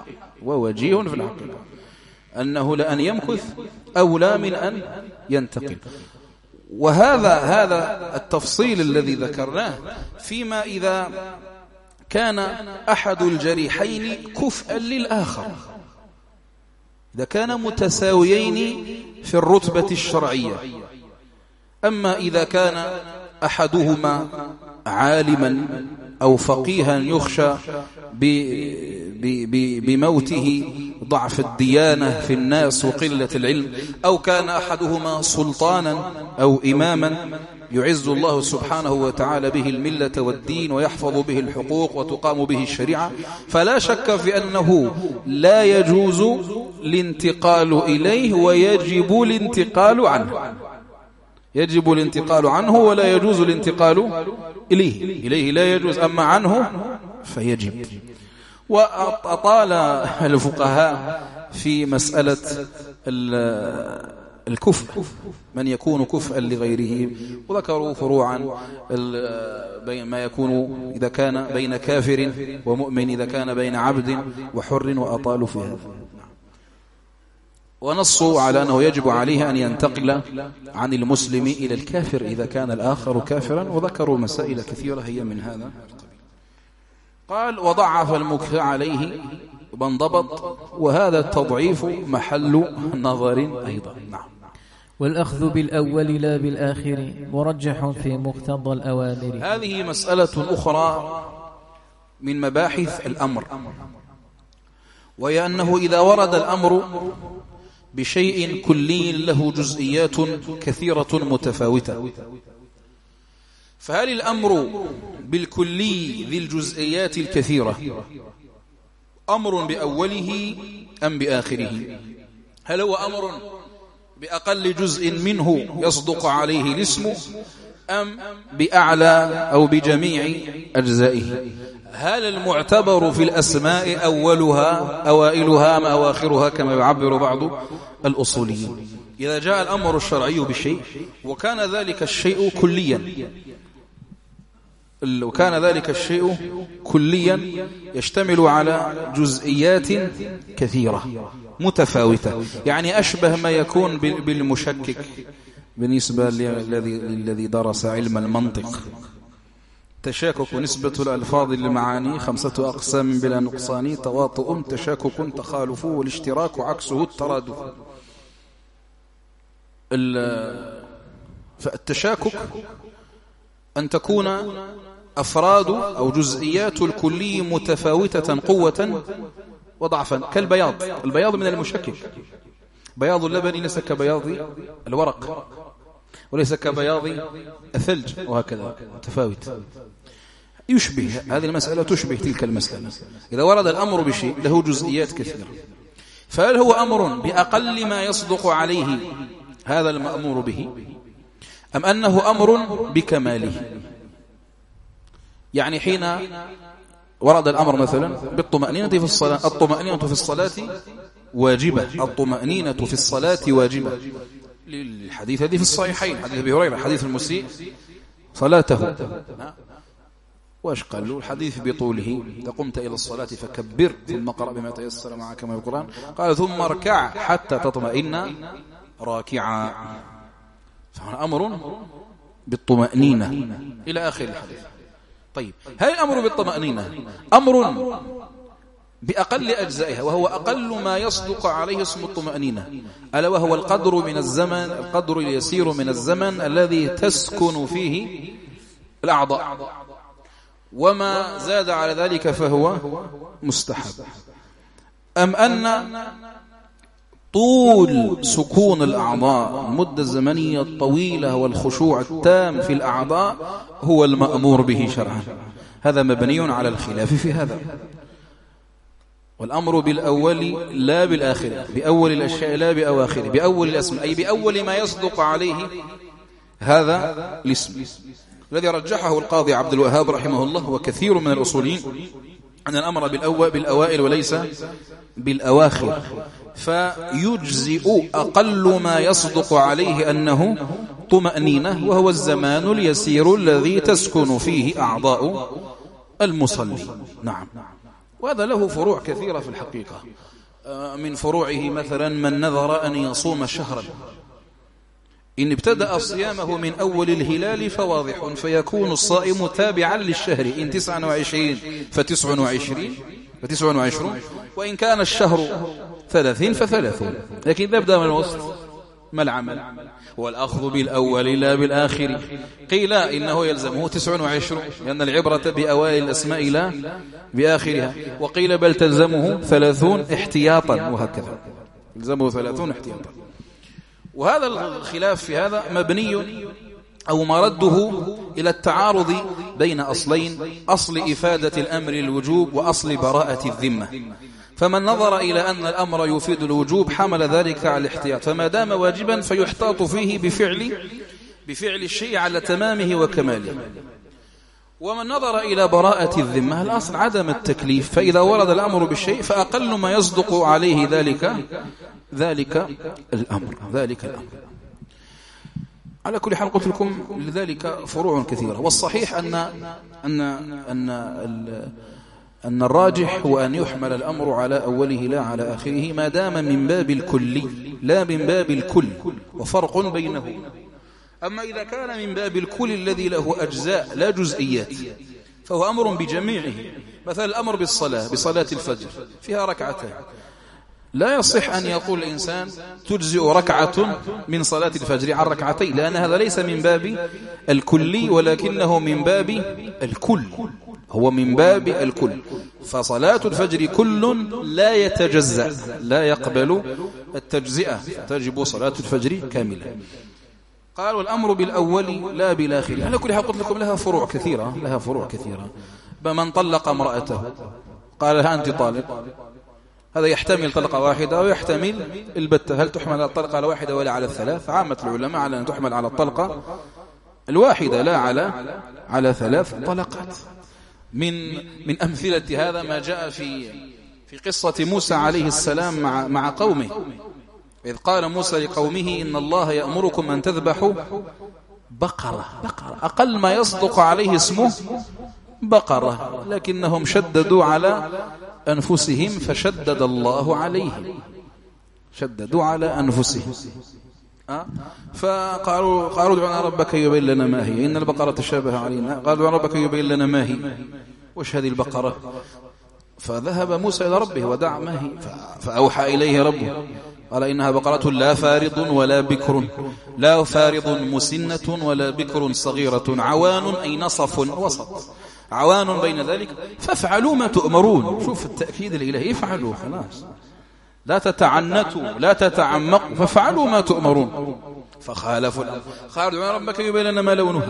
A: أنه لأن يمكث أولى من أن ينتقل. وهذا التفصيل الذي ذكرناه فيما إذا كان أحد الجريحين كفءا للآخر، إذا كان متساويين في الرتبة الشرعية. أما إذا كان أحدهما عالما أو فقيها يخشى بموته ضعف الديانة في الناس وقلة العلم، أو كان أحدهما سلطانا أو إماما يعز الله سبحانه وتعالى به الملة والدين ويحفظ به الحقوق وتقام به الشريعة، فلا شك في أنه لا يجوز الانتقال إليه ويجب الانتقال عنه، يجب الانتقال عنه ولا يجوز الانتقال إليه لا يجوز، أما عنه فيجب. وأطال الفقهاء في مسألة الكفء، من يكون كفءا لغيره، وذكروا فروعا ما يكون إذا كان بين كافر ومؤمن، إذا كان بين عبد وحر، وأطالوا في هذا. ونصوا على أنه يجب عليه أن ينتقل عن المسلم إلى الكافر إذا كان الآخر كافرا، وذكروا مسائل كثيرة هي من هذا. قال وضعف المكث عليه من ضبط، وهذا التضعيف محل نظر أيضا. نعم.
B: والأخذ بالأول لا بالآخر مرجح في مقتضى الأوامر.
A: هذه مسألة أخرى من مباحث الأمر، وهي أنه إذا ورد الأمر بشيء كلي له جزئيات كثيرة متفاوتة، فهل الأمر بالكلي ذي الجزئيات الكثيرة أمر بأوله أم بآخره؟ هل هو أمر بأقل جزء منه يصدق عليه الاسم، أم بأعلى أو بجميع أجزائه؟ هل المعتبر في الأسماء أولها أوائلها أم أواخرها كما يعبر بعض الأصوليين؟ إذا جاء الأمر الشرعي بشيء وكان ذلك الشيء كليا يشتمل على جزئيات كثيرة متفاوتة، يعني أشبه ما يكون بالمشكك بالنسبة للذي درس علم المنطق. تشاكك نسبة الألفاظ للمعاني 5 أقسام بلا نقصان، تواطؤ تشاكك تخالف، والاشتراك عكسه الترادف. فالتشاكك أن تكون أفراد أو جزئيات الكلي متفاوتة قوة وضعفا، كالبياض. البياض من المشكك، بياض اللبن ليس كبياض الورق وليس كبياض الثلج، وهكذا متفاوت. يشبه هذه المسألة، تشبه تلك المسألة. إذا ورد الأمر بشيء له جزئيات كثيرة، فهل هو أمر بأقل ما يصدق عليه هذا المأمور به، أم أنه أمر بكماله؟ يعني حين ورد الأمر مثلا بالطمأنينة في الصلاة، الطمأنينة في الصلاة واجبة، الطمأنينة في الصلاة واجبة، للحديث الذي في الصحيحين، حديث أبي هريرة، حديث المسيء صلاته، واش قال له الحديث بطوله، إذا قمت إلى الصلاة فكبر ثم قرأ بما تيسر معك من القرآن، قال ثم اركع حتى تطمئن راكعا. فهنا أمر بالطمأنينة إلى آخر الحديث. طيب، هل الأمر بالطمأنينة أمر بأقل أجزائها، وهو أقل ما يصدق عليه اسم الطمأنينة، ألا وهو القدر من الزمن، القدر اليسير من الزمن الذي تسكن فيه الأعضاء، وما زاد على ذلك فهو مستحب، أم أن طول سكون الأعضاء، المدة الزمنية الطويلة والخشوع التام في الأعضاء هو المأمور به شرعا؟ هذا مبني على الخلاف في هذا. والأمر بالأول لا بالآخر، بأول الأشياء لا بأواخر، بأول الأسم، أي بأول ما يصدق عليه هذا الاسم، الذي رجحه القاضي عبد الوهاب رحمه الله وكثير من الأصوليين، أن الأمر بالأوائل وليس بالأواخر، فيجزئ أقل ما يصدق عليه أنه طمأنينة، وهو الزمان اليسير الذي تسكن فيه أعضاء المصلي. نعم، وهذا له فروع كثيرة في الحقيقة. من فروعه مثلا من نذر أن يصوم شهرا، إن ابتدأ صيامه من أول الهلال فواضح، فيكون الصائم تابعا للشهر، إن 29 ف29، وإن كان الشهر 30 ف30، لكن إذا بدأ من الوسط ما العمل؟ والأخذ بالأول لا بالآخر. قيل إنه يلزمه 29، لأن العبرة بأوائل الأسماء لا بآخرها، وقيل بل تلزمه 30 احتياطا، وهكذا يلزمه 30 احتياطا. وهذا الخلاف في هذا مبني أو مرده إلى التعارض بين أصلين: أصل إفادة الأمر الوجوب، وأصل براءة الذمة. فمن نظر إلى أن الأمر يفيد الوجوب حمل ذلك على الاحتياط، فما دام واجبا فيحتاط فيه بفعل الشيء على تمامه وكماله. ومن نظر إلى براءة الذمة، الأصل عدم التكليف، فإذا ورد الأمر بالشيء فأقل ما يصدق عليه ذلك الأمر. على كل حال قلت لكم لذلك فروع كثيرة، والصحيح أن الراجح هو أن يحمل الأمر على أوله لا على آخره، ما دام من باب الكل لا من باب الكل، وفرق بينه. أما إذا كان من باب الكل الذي له أجزاء لا جزئيات، فهو أمر بجميعه. مثلا الأمر بصلاة الفجر فيها ركعتين، لا يصح أن يقول الإنسان تجزئ ركعة من صلاة الفجر عن ركعتين، لأن هذا ليس من باب الكلي، ولكنه من باب الكل، هو من باب الكل. فصلاة الفجر كل لا يتجزأ، لا يقبل التجزئة، تجب صلاة الفجر كاملة. قال والأمر بالأول لا بالآخر. على كل حال قلت لكم لها فروع كثيرة. بمن طلق امرأته قال لها أنت طالق، هذا يحتمل طلقة واحدة ويحتمل البتة. هل تحمل على الطلقة الواحدة ولا على الثلاث؟ عامة العلماء على أن تحمل على الطلقة الواحدة لا على 3 طلقات. من أمثلة هذا ما جاء في قصة موسى عليه السلام مع قومه، إذ قال موسى لقومه إن الله يأمركم أن تذبحوا بقرة. أقل ما يصدق عليه اسمه بقرة، لكنهم شددوا على أنفسهم فشدد الله عليهم، شددوا على أنفسهم. فقالوا ادعوا ربك يبين لنا ما هي، إن البقرة تشابه علينا. قالوا ادعوا ربك يبين لنا ما هي، وش هذه البقرة؟ فذهب موسى إلى ربه ودعا ما هي، فأوحى إليه ربه قال إنها بقرة لا فارض ولا بكر، لا فارض مسنة ولا بكر صغيرة، عوان أي نصف وسط، عوان بين ذلك، فافعلوا ما تؤمرون. شوف التأكيد الإلهي، افعلوا خلاص، لا تتعنتوا لا تتعمقوا، فافعلوا ما تؤمرون. فخالفوا قالوا ادعوا ربك يبين لنا ما لونها.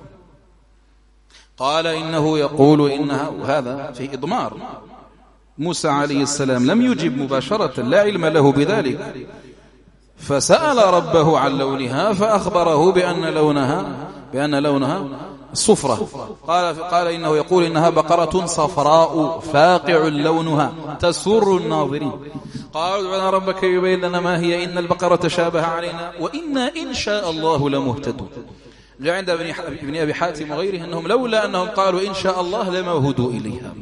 A: قال إنه يقول إنها، وهذا في إضمار. موسى عليه السلام لم يجب مباشرة، لا علم له بذلك، فسأل ربه عن لونها فأخبره بأن لونها صفرة. قال إنه يقول إنها بقرة صفراء فاقع لونها تسر الناظرين. قالوا ادعوا ربك يبين لنا ما هي، إن البقرة تشابه علينا وإنا إن شاء الله لمهتدون. عند ابن أبي حاتم وغيره أنهم لولا أنهم قالوا إن شاء الله لما هدوا إليها.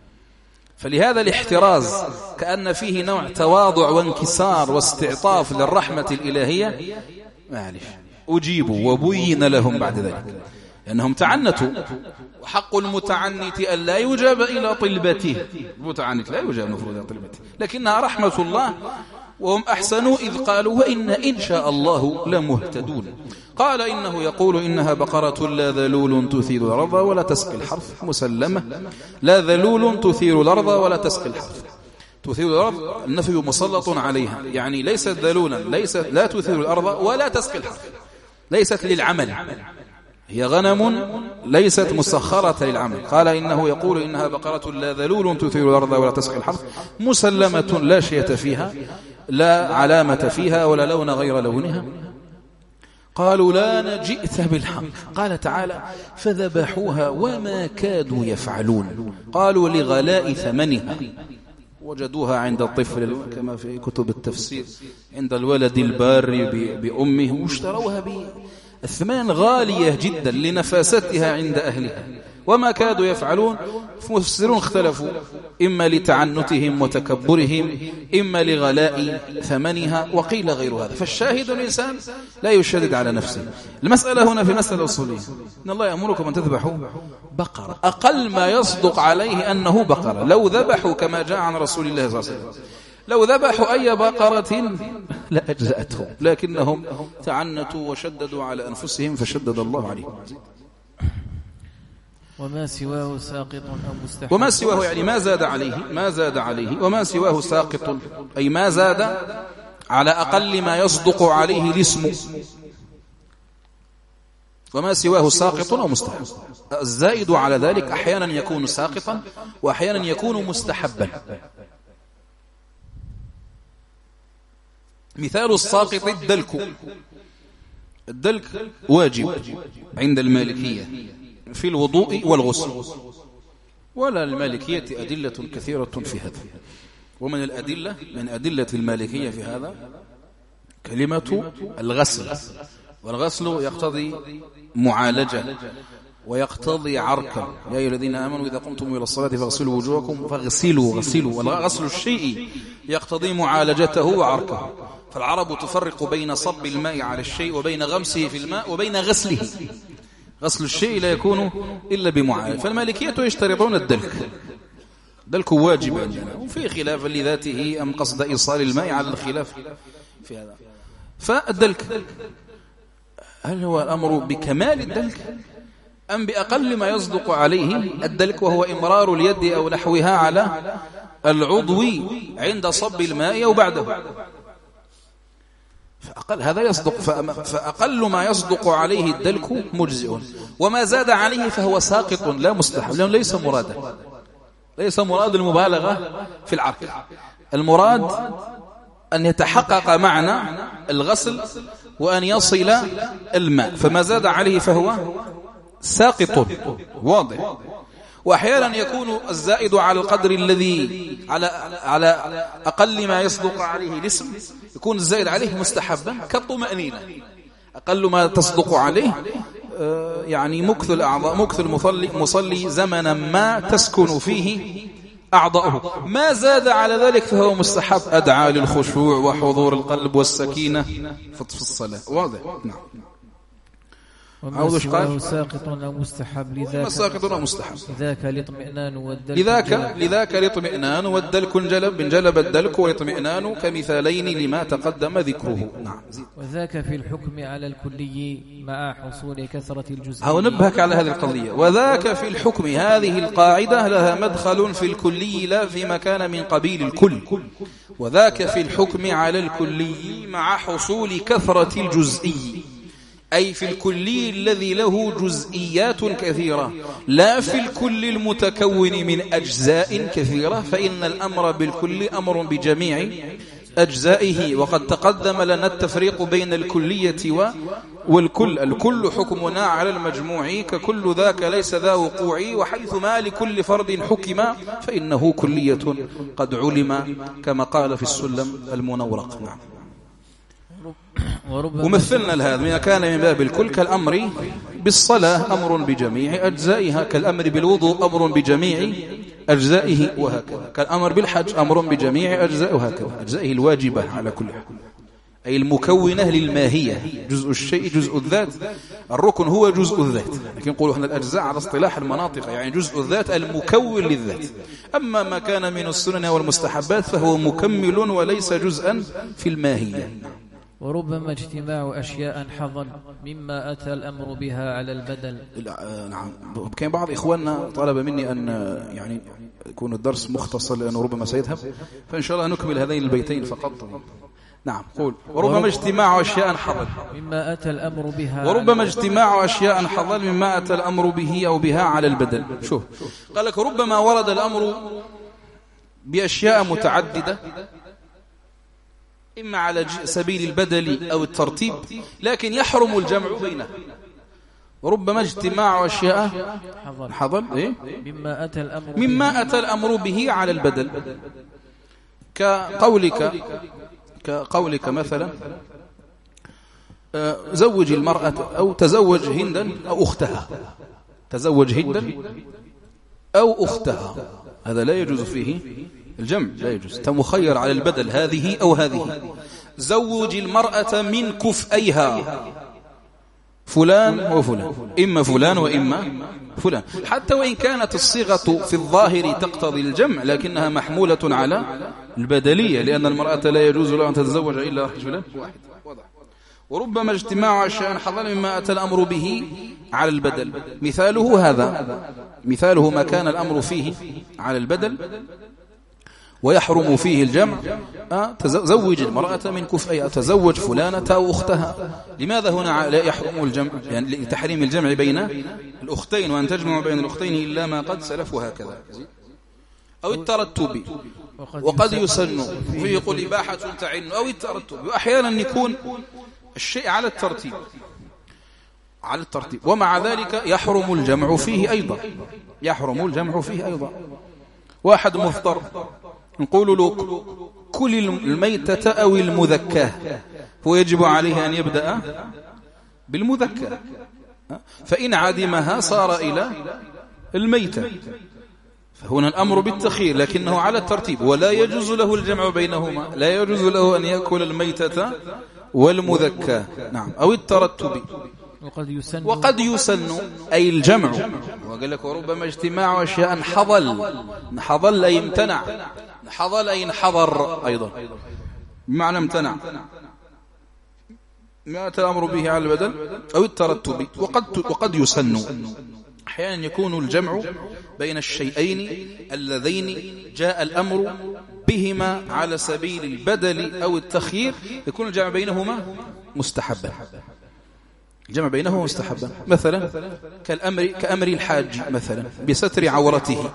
A: فلهذا الاحتراز كأن فيه نوع تواضع وانكسار واستعطاف للرحمة الإلهية، معلش أجيبوا وبين لهم بعد ذلك، لأنهم تعنتوا، وحق المتعنت أن لا يجاب إلى طلبته. المتعنت لا يجاب مفروض إلى طلبته، لكنها رحمة الله، وهم أحسنوا إذ قالوا وإن إن شاء الله لمهتدون. قال إنه يقول إنها بقرة لا ذلول تثير الأرض ولا تسقي الحرث، مسلمة، لا ذلول تثير الأرض ولا تسقي الحرث. تثير الأرض النفي مسلط عليها، يعني ليست ذلولا، لا تثير الأرض ولا تسقي الحرث، ليست للعمل، هي غنم ليست مسخرة للعمل. قال إنه يقول إنها بقرة لا ذلول تثير الأرض ولا تسقي الحرث، مسلمة لا شية فيها، لا علامة فيها ولا لون غير لونها. قالوا لا جئت بالحق. قال تعالى فذبحوها وما كادوا يفعلون. قالوا لغلاء ثمنها، وجدوها عند الطفل كما في كتب التفسير، عند الولد البار بأمه، واشتروها بأثمان غالية جدا لنفاستها عند أهلها. وما كادوا يفعلون، مفسرون اختلفوا، إما لتعنتهم وتكبرهم، إما لغلاء ثمنها، وقيل غير هذا. فالشاهد الإنسان لا يشدد على نفسه. المسألة هنا في مسألة أصولية، إن الله يأمركم أن تذبحوا بقرة، أقل ما يصدق عليه أنه بقرة. لو ذبحوا كما جاء عن رسول الله صلى الله عليه وسلم، لو ذبحوا أي بقرة لأجزأتهم، لكنهم تعنتوا وشددوا على أنفسهم فشدد الله عليهم.
B: وما سواه ساقط أو مستحب.
A: وما سواه يعني ما زاد عليه، وما سواه ساقط أي ما زاد على أقل ما يصدق عليه الاسم. وما سواه ساقط أو مستحب. الزائد على ذلك أحيانا يكون ساقطا وأحيانا يكون مستحبا. مثال الساقط الدلك واجب عند المالكية في الوضوء والغسل، ولا المالكية أدلة كثيرة في هذا. ومن الأدلة من أدلة المالكية في هذا كلمة الغسل، والغسل يقتضي معالجة ويقتضي عركا. يا أيها الذين آمنوا إذا قمتم إلى الصلاة فاغسلوا وجوهكم غسلوا. والغسل الشيء يقتضي معالجته وعركه. فالعرب تفرق بين صب الماء على الشيء وبين غمسه في الماء وبين غسله. غسل الشيء لا يكون إلا بمعالجة. فالمالكية يشترطون الدلك واجب عندنا، وفي خلاف لذاته أم قصد إيصال الماء على الخلاف في هذا. فالدلك هل هو الأمر بكمال الدلك أم بأقل ما يصدق عليه الدلك، وهو إمرار اليد أو نحوها على العضو عند صب الماء أو بعده؟ فأقل هذا يصدق، فأقل ما يصدق عليه الدلك مجزئ، وما زاد عليه فهو ساقط لا مستحب، لأنه ليس مراد المبالغة في العرك. المراد أن يتحقق معنى الغسل وأن يصل الماء، فما زاد عليه فهو ساقط واضح. وأحيانا يكون الزائد على القدر الذي على أقل ما يصدق عليه الاسم، يكون الزائد عليه مستحبا كالطمأنينة، أقل ما تصدق عليه يعني مكث الأعضاء، مكث المصلي زمنا ما تسكن فيه أعضاؤه، ما زاد على ذلك فهو مستحب، أدعى للخشوع وحضور القلب والسكينة في الصلاة. واضح؟ نعم.
B: وما سواه ساقط أو مستحب لذاك الاطمئنان والدلك
A: لذاك الاطمئنان والدلك انجلب الدلك والاطمئنان كمثالين لما تقدم ذكره. نعم.
B: وذاك في الحكم على الكلي مع حصول كثرة الجزئية.
A: أو نبهك على هذه القضية، وذاك في الحكم، هذه القاعدة لها مدخل في الكلي لا فيما كان من قبيل الكل. وذاك في الحكم على الكلي مع حصول كثرة الجزئي، أي في الكلي الذي له جزئيات كثيرة، لا في الكل المتكون من أجزاء كثيرة، فإن الأمر بالكل أمر بجميع أجزائه. وقد تقدم لنا التفريق بين الكلية والكل. الكل حكمنا على المجموع، ككل ذاك ليس ذا وقوع، وحيث ما لكل فرد حكم فإنه كلية قد علم، كما قال في السلم المنورق. نعم. ومثلنا لهذا ما كان من باب الكل، كالأمر بالصلاة أمر بجميع أجزائها، كالأمر بالوضوء أمر بجميع أجزائه، وهكذا. كالأمر بالحج أمر بجميع أجزائه، وهكذا، أجزائه الواجبة على كل حال، أي المكونة للماهية. جزء الشيء جزء الذات، الركن هو جزء الذات، لكن نقول احنا الأجزاء على اصطلاح المناطق، يعني جزء الذات المكون للذات. أما ما كان من السنن والمستحبات فهو مكمل وليس جزءا في الماهية.
B: وربما اجتماع أشياء حظا مما أتى الأمر بها على البدل.
A: نعم. كان بعض إخواننا طلب مني أن يعني يكون الدرس مختصر لأنه ربما سيذهب، فإن شاء الله نكمل هذين البيتين فقط. نعم. قول وربما اجتماع أشياء حظا
B: مما أتى الأمر بها،
A: وربما اجتماع أشياء حظا مما أتى الأمر به أو بها على البدل. شوف قال لك ربما ورد الأمر بأشياء متعددة، إما على سبيل البدل أو الترتيب، لكن يحرم الجمع بينها. وربما اجتماع أشياء حظا مما أتى الأمر به على البدل، كقولك مثلا زوج المرأة أو تزوج هندا أو أختها، تزوج هندا أو أختها، هذا لا يجوز فيه الجمع، لا يجوز، أنت مخير على البدل هذه أو هذه. زوج المرأة من كفئيها فلان وفلان، إما فلان وإما فلان، حتى وإن كانت الصيغة في الظاهر تقتضي الجمع لكنها محمولة على البدلية، لأن المرأة لا يجوز لها أن تتزوج إلا رجلا واحد. وربما اجتماع أشياء حظا مما أتى الأمر به على البدل، مثاله ما كان الأمر فيه على البدل ويحرم فيه الجمع. تزوج المرأة من كفئها، تزوج فلانة أو أختها. لماذا هنا لا يحرم الجمع؟ يعني لتحريم الجمع بين الأختين، وأن تجمع بين الأختين إلا ما قد سلف، وهكذا. أو الترتب، وقد يسن فيه يقول إباحة تعن، أو الترتب، وأحيانا يكون الشيء على الترتيب، ومع ذلك يحرم الجمع فيه أيضا. واحد مفطر نقول له كل الميتة أو المذكاة، هو يجب عليه أن يبدأ بالمذكاة، فإن عدمها صار إلى الميتة، فهنا الأمر بالتخيير لكنه على الترتيب، ولا يجوز له الجمع بينهما، لا يجوز له أن يأكل الميتة والمذكاة. نعم. أو الترتب، وقد يسن أي الجمع. وقال لك وربما اجتماع أشياء حظل أي امتنع، حظل أي انحضر أيضا، بمعنى امتنع، ما أتى الأمر به على البدل أو الترتب. وقد يسن، أحيانا يكون الجمع بين الشيئين اللذين جاء الأمر بهما على سبيل البدل أو التخيير، يكون الجمع بينهما مستحبا، مثلا كأمر الحاج مثلا بستر عورته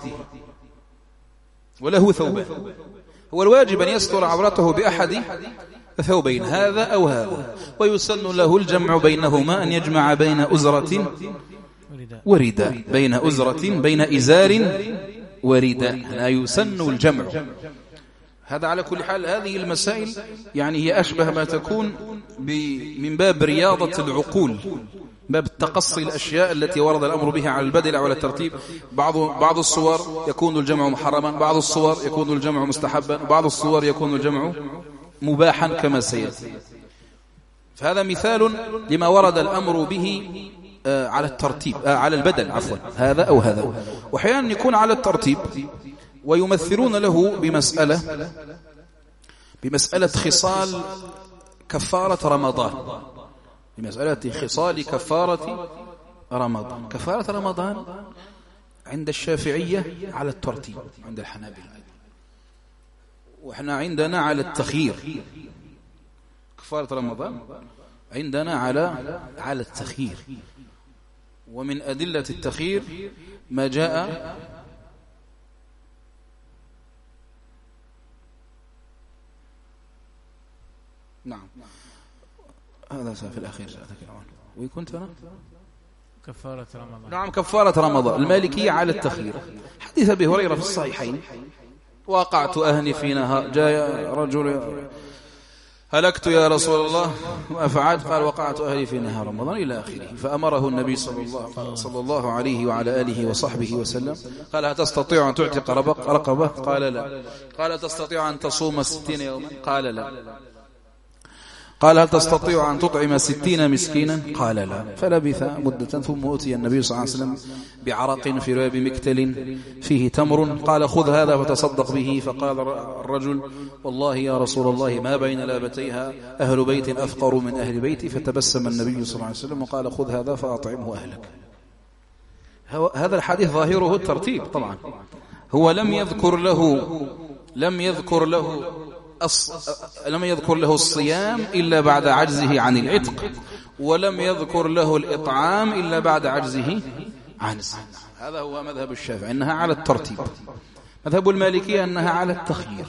A: وله ثوبان، هو الواجب أن يستر عورته بأحد ثوبين، هذا أو هذا، ويسن له الجمع بينهما، أن يجمع بين أزرة ورداء، بين أزرة بين إزار ورداء، لا يسن الجمع. هذا على كل حال هذه المسائل يعني هي أشبه ما تكون من باب رياضة العقول، باب التقصي الأشياء التي ورد الأمر بها على البدل أو على الترتيب. بعض الصور يكون الجمع محرما، بعض الصور يكون الجمع مستحبا، بعض الصور يكون الجمع مباحا كما سيأتي. فهذا مثال لما ورد الأمر به على الترتيب، على البدل عفوا، هذا أو هذا. وأحيانا يكون على الترتيب ويمثلون له بمسألة خصال كفارة رمضان، بمسألة خصال كفارة رمضان. كفارة رمضان عند الشافعية على الترتيب، عند الحنابلة، وإحنا عندنا على التخيير. كفارة رمضان عندنا على التخيير. ومن أدلة التخيير ما جاء نعم هذا في الأخير سأتكلم عنه. وكنت أنا
B: كفارة رمضان.
A: نعم كفارة رمضان. المالكية على التخيير. حديث أبي هريرة في الصحيحين: وقعت أهلي في نهار، جاء رجل: هلكت يا رسول الله ما فعلت؟ قال: وقعت أهلي في نهار رمضان إلى آخره. فأمره النبي صلى الله عليه وعلى آله وصحبه وسلم، قال: هل تستطيع أن تعتق رقبة؟ قال: لا. قال: تستطيع أن تصوم 60 يوما؟ قال: لا. قال: هل تستطيع أن تطعم 60 مسكينا؟ قال: لا. فلبث مدة ثم أتي النبي صلى الله عليه وسلم بعرق في رياب مكتل فيه تمر، قال: خذ هذا فتصدق به. فقال الرجل: والله يا رسول الله ما بين لابتيها أهل بيت أفقر من أهل بيتي. فتبسم النبي صلى الله عليه وسلم وقال: خذ هذا فأطعمه أهلك. هذا الحديث ظاهره الترتيب طبعا. هو لم يذكر له الصيام إلا بعد عجزه عن العتق، ولم يذكر له الإطعام إلا بعد عجزه عن الزنا. هذا هو مذهب الشافعي أنها على الترتيب. مذهب المالكية أنها على التخيير،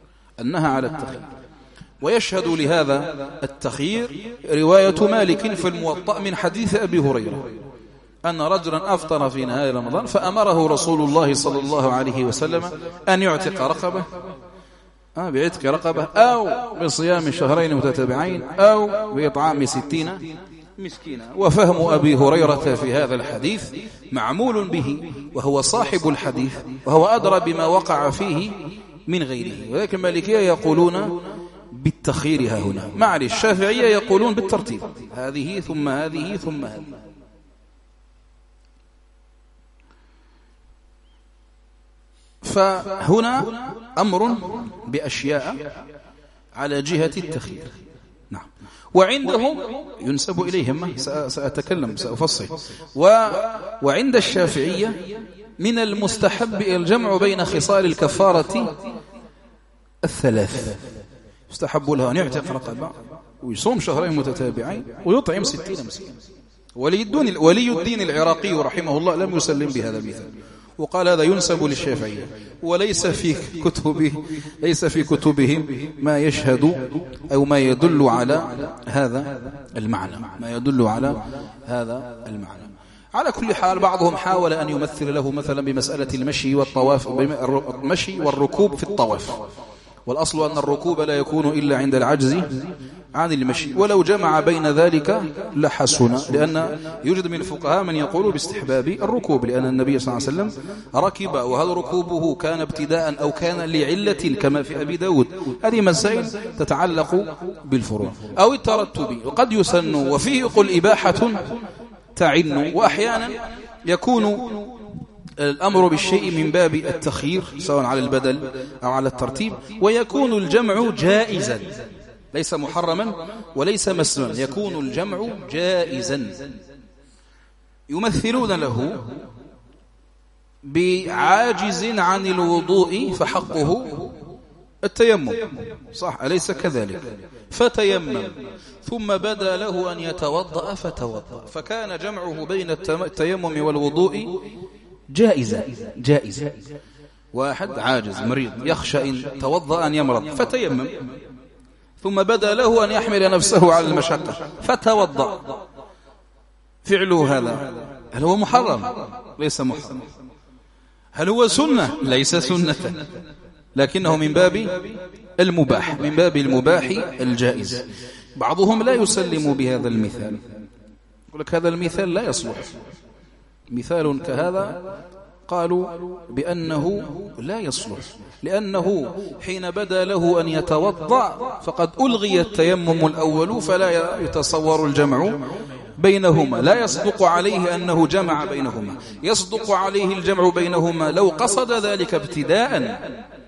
A: ويشهد لهذا التخيير رواية مالك في الموطأ من حديث أبي هريرة أن رجلا أفطر في نهار رمضان فأمره رسول الله صلى الله عليه وسلم أن يعتق رقبة، بعتق رقبة، أو بصيام شهرين متتابعين، أو بإطعام 60 مسكينا. وفهم أبي هريرة في هذا الحديث معمول به، وهو صاحب الحديث، وهو أدرى بما وقع فيه من غيره. ولكن المالكية يقولون بالتخيير ها هنا، مع الشافعية يقولون بالترتيب، هذه ثم هذه ثم هذه. فهنا أمر بأشياء على جهة التخيير. نعم. وعندهم ينسب إليهم، سأتكلم سأفصل. وعند الشافعية من المستحب الجمع بين خصال الكفارة الثلاث. يستحب له أن يعتق رقبة، ويصوم شهرين متتابعين، ويطعم 60 مسكين. ولي الدين العراقي رحمه الله لم يسلم بهذا المثال، وقال هذا ينسب للشافعية، وليس في كتبهم ما يشهد أو ما يدل على هذا المعنى. على كل حال بعضهم حاول أن يمثل له مثلا بمسألة المشي والطواف، المشي والركوب في الطواف. والأصل أن الركوب لا يكون إلا عند العجز عن المشي، ولو جمع بين ذلك لحسن، لأن يوجد من الفقهاء من يقول باستحباب الركوب، لأن النبي صلى الله عليه وسلم ركب، وهل ركوبه كان ابتداء أو كان لعلة كما في أبي داود. هذه مسائل تتعلق بالفروع أو الترتب. وقد يسن وفيه قل إباحة تعن، وأحيانا يكون الأمر بالشيء من باب التخيير سواء على البدل أو على الترتيب، ويكون الجمع جائزا ليس محرما وليس مسنونا، يكون الجمع جائزا. يمثلون له بعاجز عن الوضوء فحقه التيمم، صح أليس كذلك؟ فتيمم، ثم بدا له أن يتوضأ فتوضأ، فكان جمعه بين التيمم والوضوء جائزة. واحد عاجز مريض يخشى إن توضأ أن يمرض فتيمم، ثم بدا له أن يحمل نفسه على المشقة فتوضأ. فعله هذا هل هو محرم؟ ليس محرم. هل هو سنة؟ ليس سنة، لكنه من باب المباح، من باب المباح الجائز. بعضهم لا يسلم بهذا المثال، يقول لك هذا المثال لا يصلح، مثال كهذا قالوا بأنه لا يصلح، لأنه حين بدا له أن يتوضأ فقد ألغي التيمم الأول، فلا يتصور الجمع بينهما، لا يصدق عليه أنه جمع بينهما. يصدق عليه الجمع بينهما لو قصد ذلك ابتداء،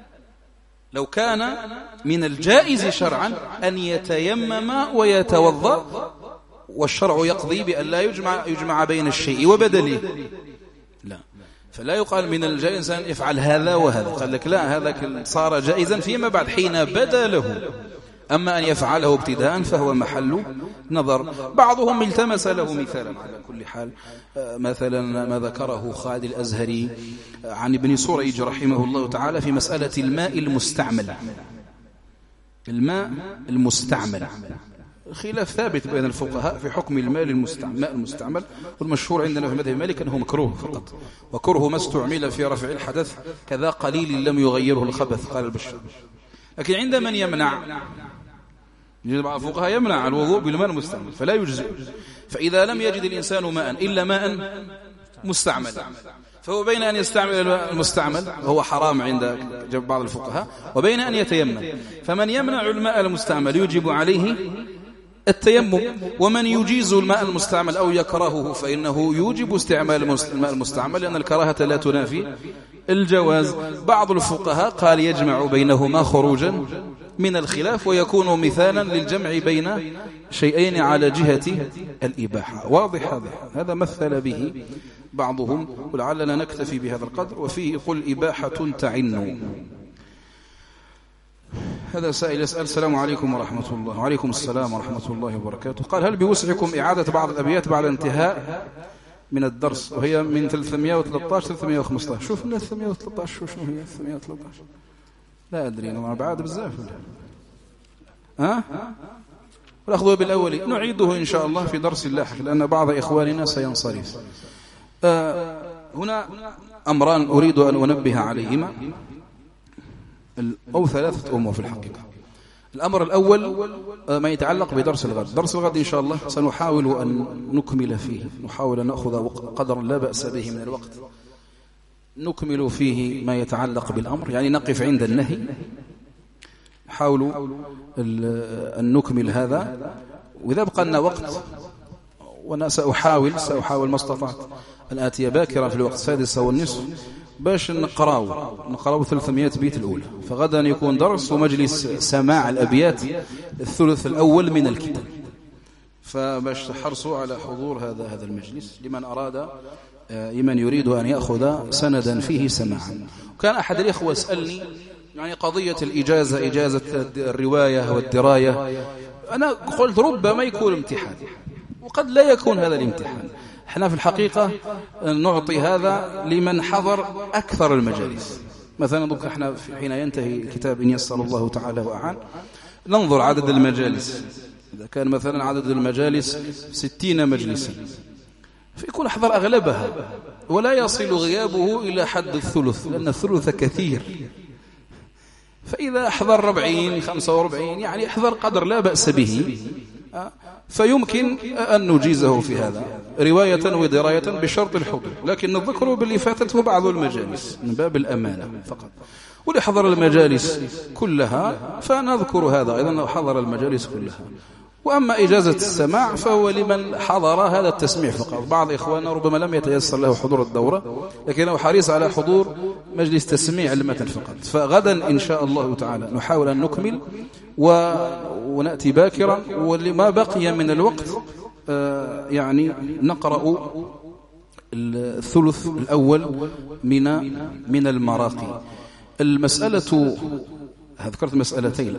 A: لو كان من الجائز شرعا أن يتيمم ويتوضأ، والشرع يقضي بأن لا يجمع بين الشيء وبدله. لا، فلا يقال من الجائز أن يفعل هذا وهذا، قال لك لا، هذا صار جائزا فيما بعد حين بدا له، أما أن يفعله ابتداء فهو محل نظر. بعضهم التمس له مثالا على كل حال، مثلا ما ذكره خالد الأزهري عن ابن سريج رحمه الله تعالى في مسألة الماء المستعمل. الماء المستعمل خلاف ثابت بين الفقهاء في حكم الماء المستعمل، والمشهور عندنا في مذهب مالك أنه مكروه فقط، وكره ما استعمل في رفع الحدث كذا قليل لم يغيره الخبث، قال البشر. لكن عند من يمنع، بعض الفقهاء يمنع الوضوء بالماء المستعمل فلا يجزئ. فإذا لم يجد الإنسان ماء إلا ماء مستعمل، فهو بين أن يستعمل المستعمل وهو حرام عند بعض الفقهاء، وبين أن يتيمم. فمن يمنع الماء المستعمل يجب عليه التيمم، ومن يجيز الماء المستعمل أو يكرهه فإنه يوجب استعمال الماء المستعمل، لأن الكراهة لا تنافي الجواز. بعض الفقهاء قال يجمع بينهما خروجا من الخلاف، ويكون مثالا للجمع بين شيئين على جهة الإباحة. واضح هذا مثل به بعضهم، ولعلنا نكتفي بهذا القدر. وفيه قل إباحة تعن. هذا سائل يسأل: السلام عليكم ورحمة الله. وعليكم السلام ورحمة الله وبركاته. قال: هل بوسعكم إعادة بعض الأبيات بعد انتهاء من الدرس؟ وهي من 313 315. شوف من 313 شنو هي 313؟ لا أدري، أنا بعد بزاف ونأخذه بالأول، نعيده إن شاء الله في درس لاحق، لأن بعض إخواننا سينصرف. هنا أمران أريد أن أنبه عليهما، أو ثلاثة أمور في الحقيقة. الأمر الأول ما يتعلق بدرس الغد. درس الغد إن شاء الله سنحاول أن نكمل فيه، نحاول أن نأخذ قدر لا بأس به من الوقت، نكمل فيه ما يتعلق بالأمر، يعني نقف عند النهي، نحاول أن نكمل هذا. وإذا بقى لنا وقت، وأنا سأحاول ما استطعت أن آتي باكرا في الوقت 6:30 باش نقراو 300 بيت الأولى، فغدا يكون درس ومجلس سماع الأبيات الثلث الأول من الكتاب، فباش تحرصوا على حضور هذا المجلس لمن يريد أن يأخذ سندا فيه سماعا. وكان أحد الإخوة سألني يعني قضية الإجازة، إجازة الرواية والدراية. أنا قلت ربما يكون امتحان، وقد لا يكون هذا الامتحان. احنا في الحقيقة نعطي هذا لمن حضر أكثر المجالس. مثلا احنا حين ينتهي الكتاب إن يسر الله تعالى وأعان، ننظر عدد المجالس. إذا كان مثلا عدد المجالس 60 مجلسا، فيكون أحضر أغلبها، ولا يصل غيابه إلى حد الثلث، لأن الثلث كثير. فإذا أحضر 40 45 يعني أحضر قدر لا بأس به، فيمكن أن نجيزه في هذا رواية ودراية بشرط الحضور، لكن نذكره باللي فاتته بعض المجالس من باب الأمانة فقط. ولحضر المجالس كلها فنذكر هذا أيضا، حضر المجالس كلها. وأما إجازة السماع فهو لمن حضر هذا التسميع فقط. بعض إخواننا ربما لم يتيسر له حضور الدورة، لكنه حريص على حضور مجلس تسميع المتن فقط. فغدا إن شاء الله تعالى نحاول أن نكمل ونأتي باكرا، ولما بقي من الوقت يعني نقرأ الثلث الأول من المراقي. المسألة، ذكرت مسألتين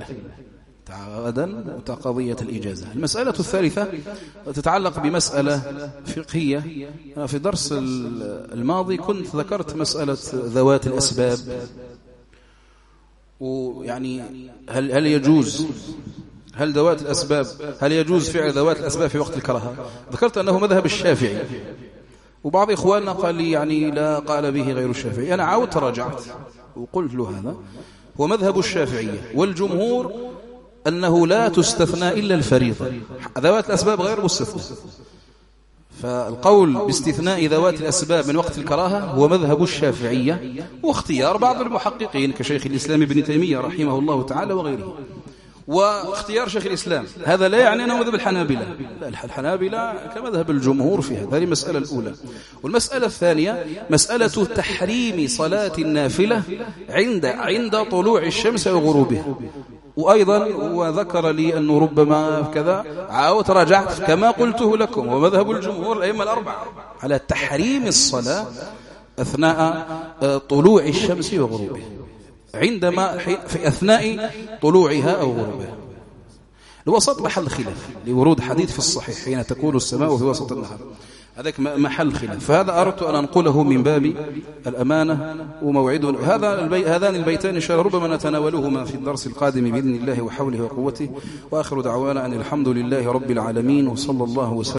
A: غدا وقضية الإجازة. المسألة الثالثة تتعلق بمسألة فقهية. في درس الماضي كنت ذكرت مسألة ذوات الأسباب، ويعني هل يجوز فعل ذوات الأسباب في وقت الكراهة. ذكرت أنه مذهب الشافعي، وبعض إخواننا قال لي يعني لا قال به غير الشافعي. أنا عاودت رجعت وقلت له هذا هو مذهب الشافعية والجمهور أنه لا تستثنى إلا الفريضة، ذوات الأسباب غير مستثنى. فالقول باستثناء ذوات الأسباب من وقت الكراهة هو مذهب الشافعية واختيار بعض المحققين كشيخ الإسلام ابن تيمية رحمه الله تعالى وغيره، واختيار شيخ الإسلام. هذا لا يعني أنه مذهب الحنابلة، لا، الحنابلة كمذهب الجمهور في هذا. هذه المسألة الأولى. والمسألة الثانية مسألة تحريم صلاة النافلة عند طلوع الشمس وغروبها. وأيضا وذكر لي أنه ربما كذا، عاودت راجعت كما قلته لكم، ومذهب الجمهور الأئمة الأربعة على تحريم الصلاة أثناء طلوع الشمس وغروبها، عندما في أثناء طلوعها أو غروبها. الوسط محل خلاف لورود حديث في الصحيح حين تكون السماء في وسط النهار، هذاك محل خلاف. فهذا أردت أن أنقله من باب الأمانة وموعد. هذان البيتان إن شاء الله ربما نتناولهما في الدرس القادم بإذن الله وحوله وقوته. وآخر دعوانا أن الحمد لله رب العالمين، وصلى الله وسلم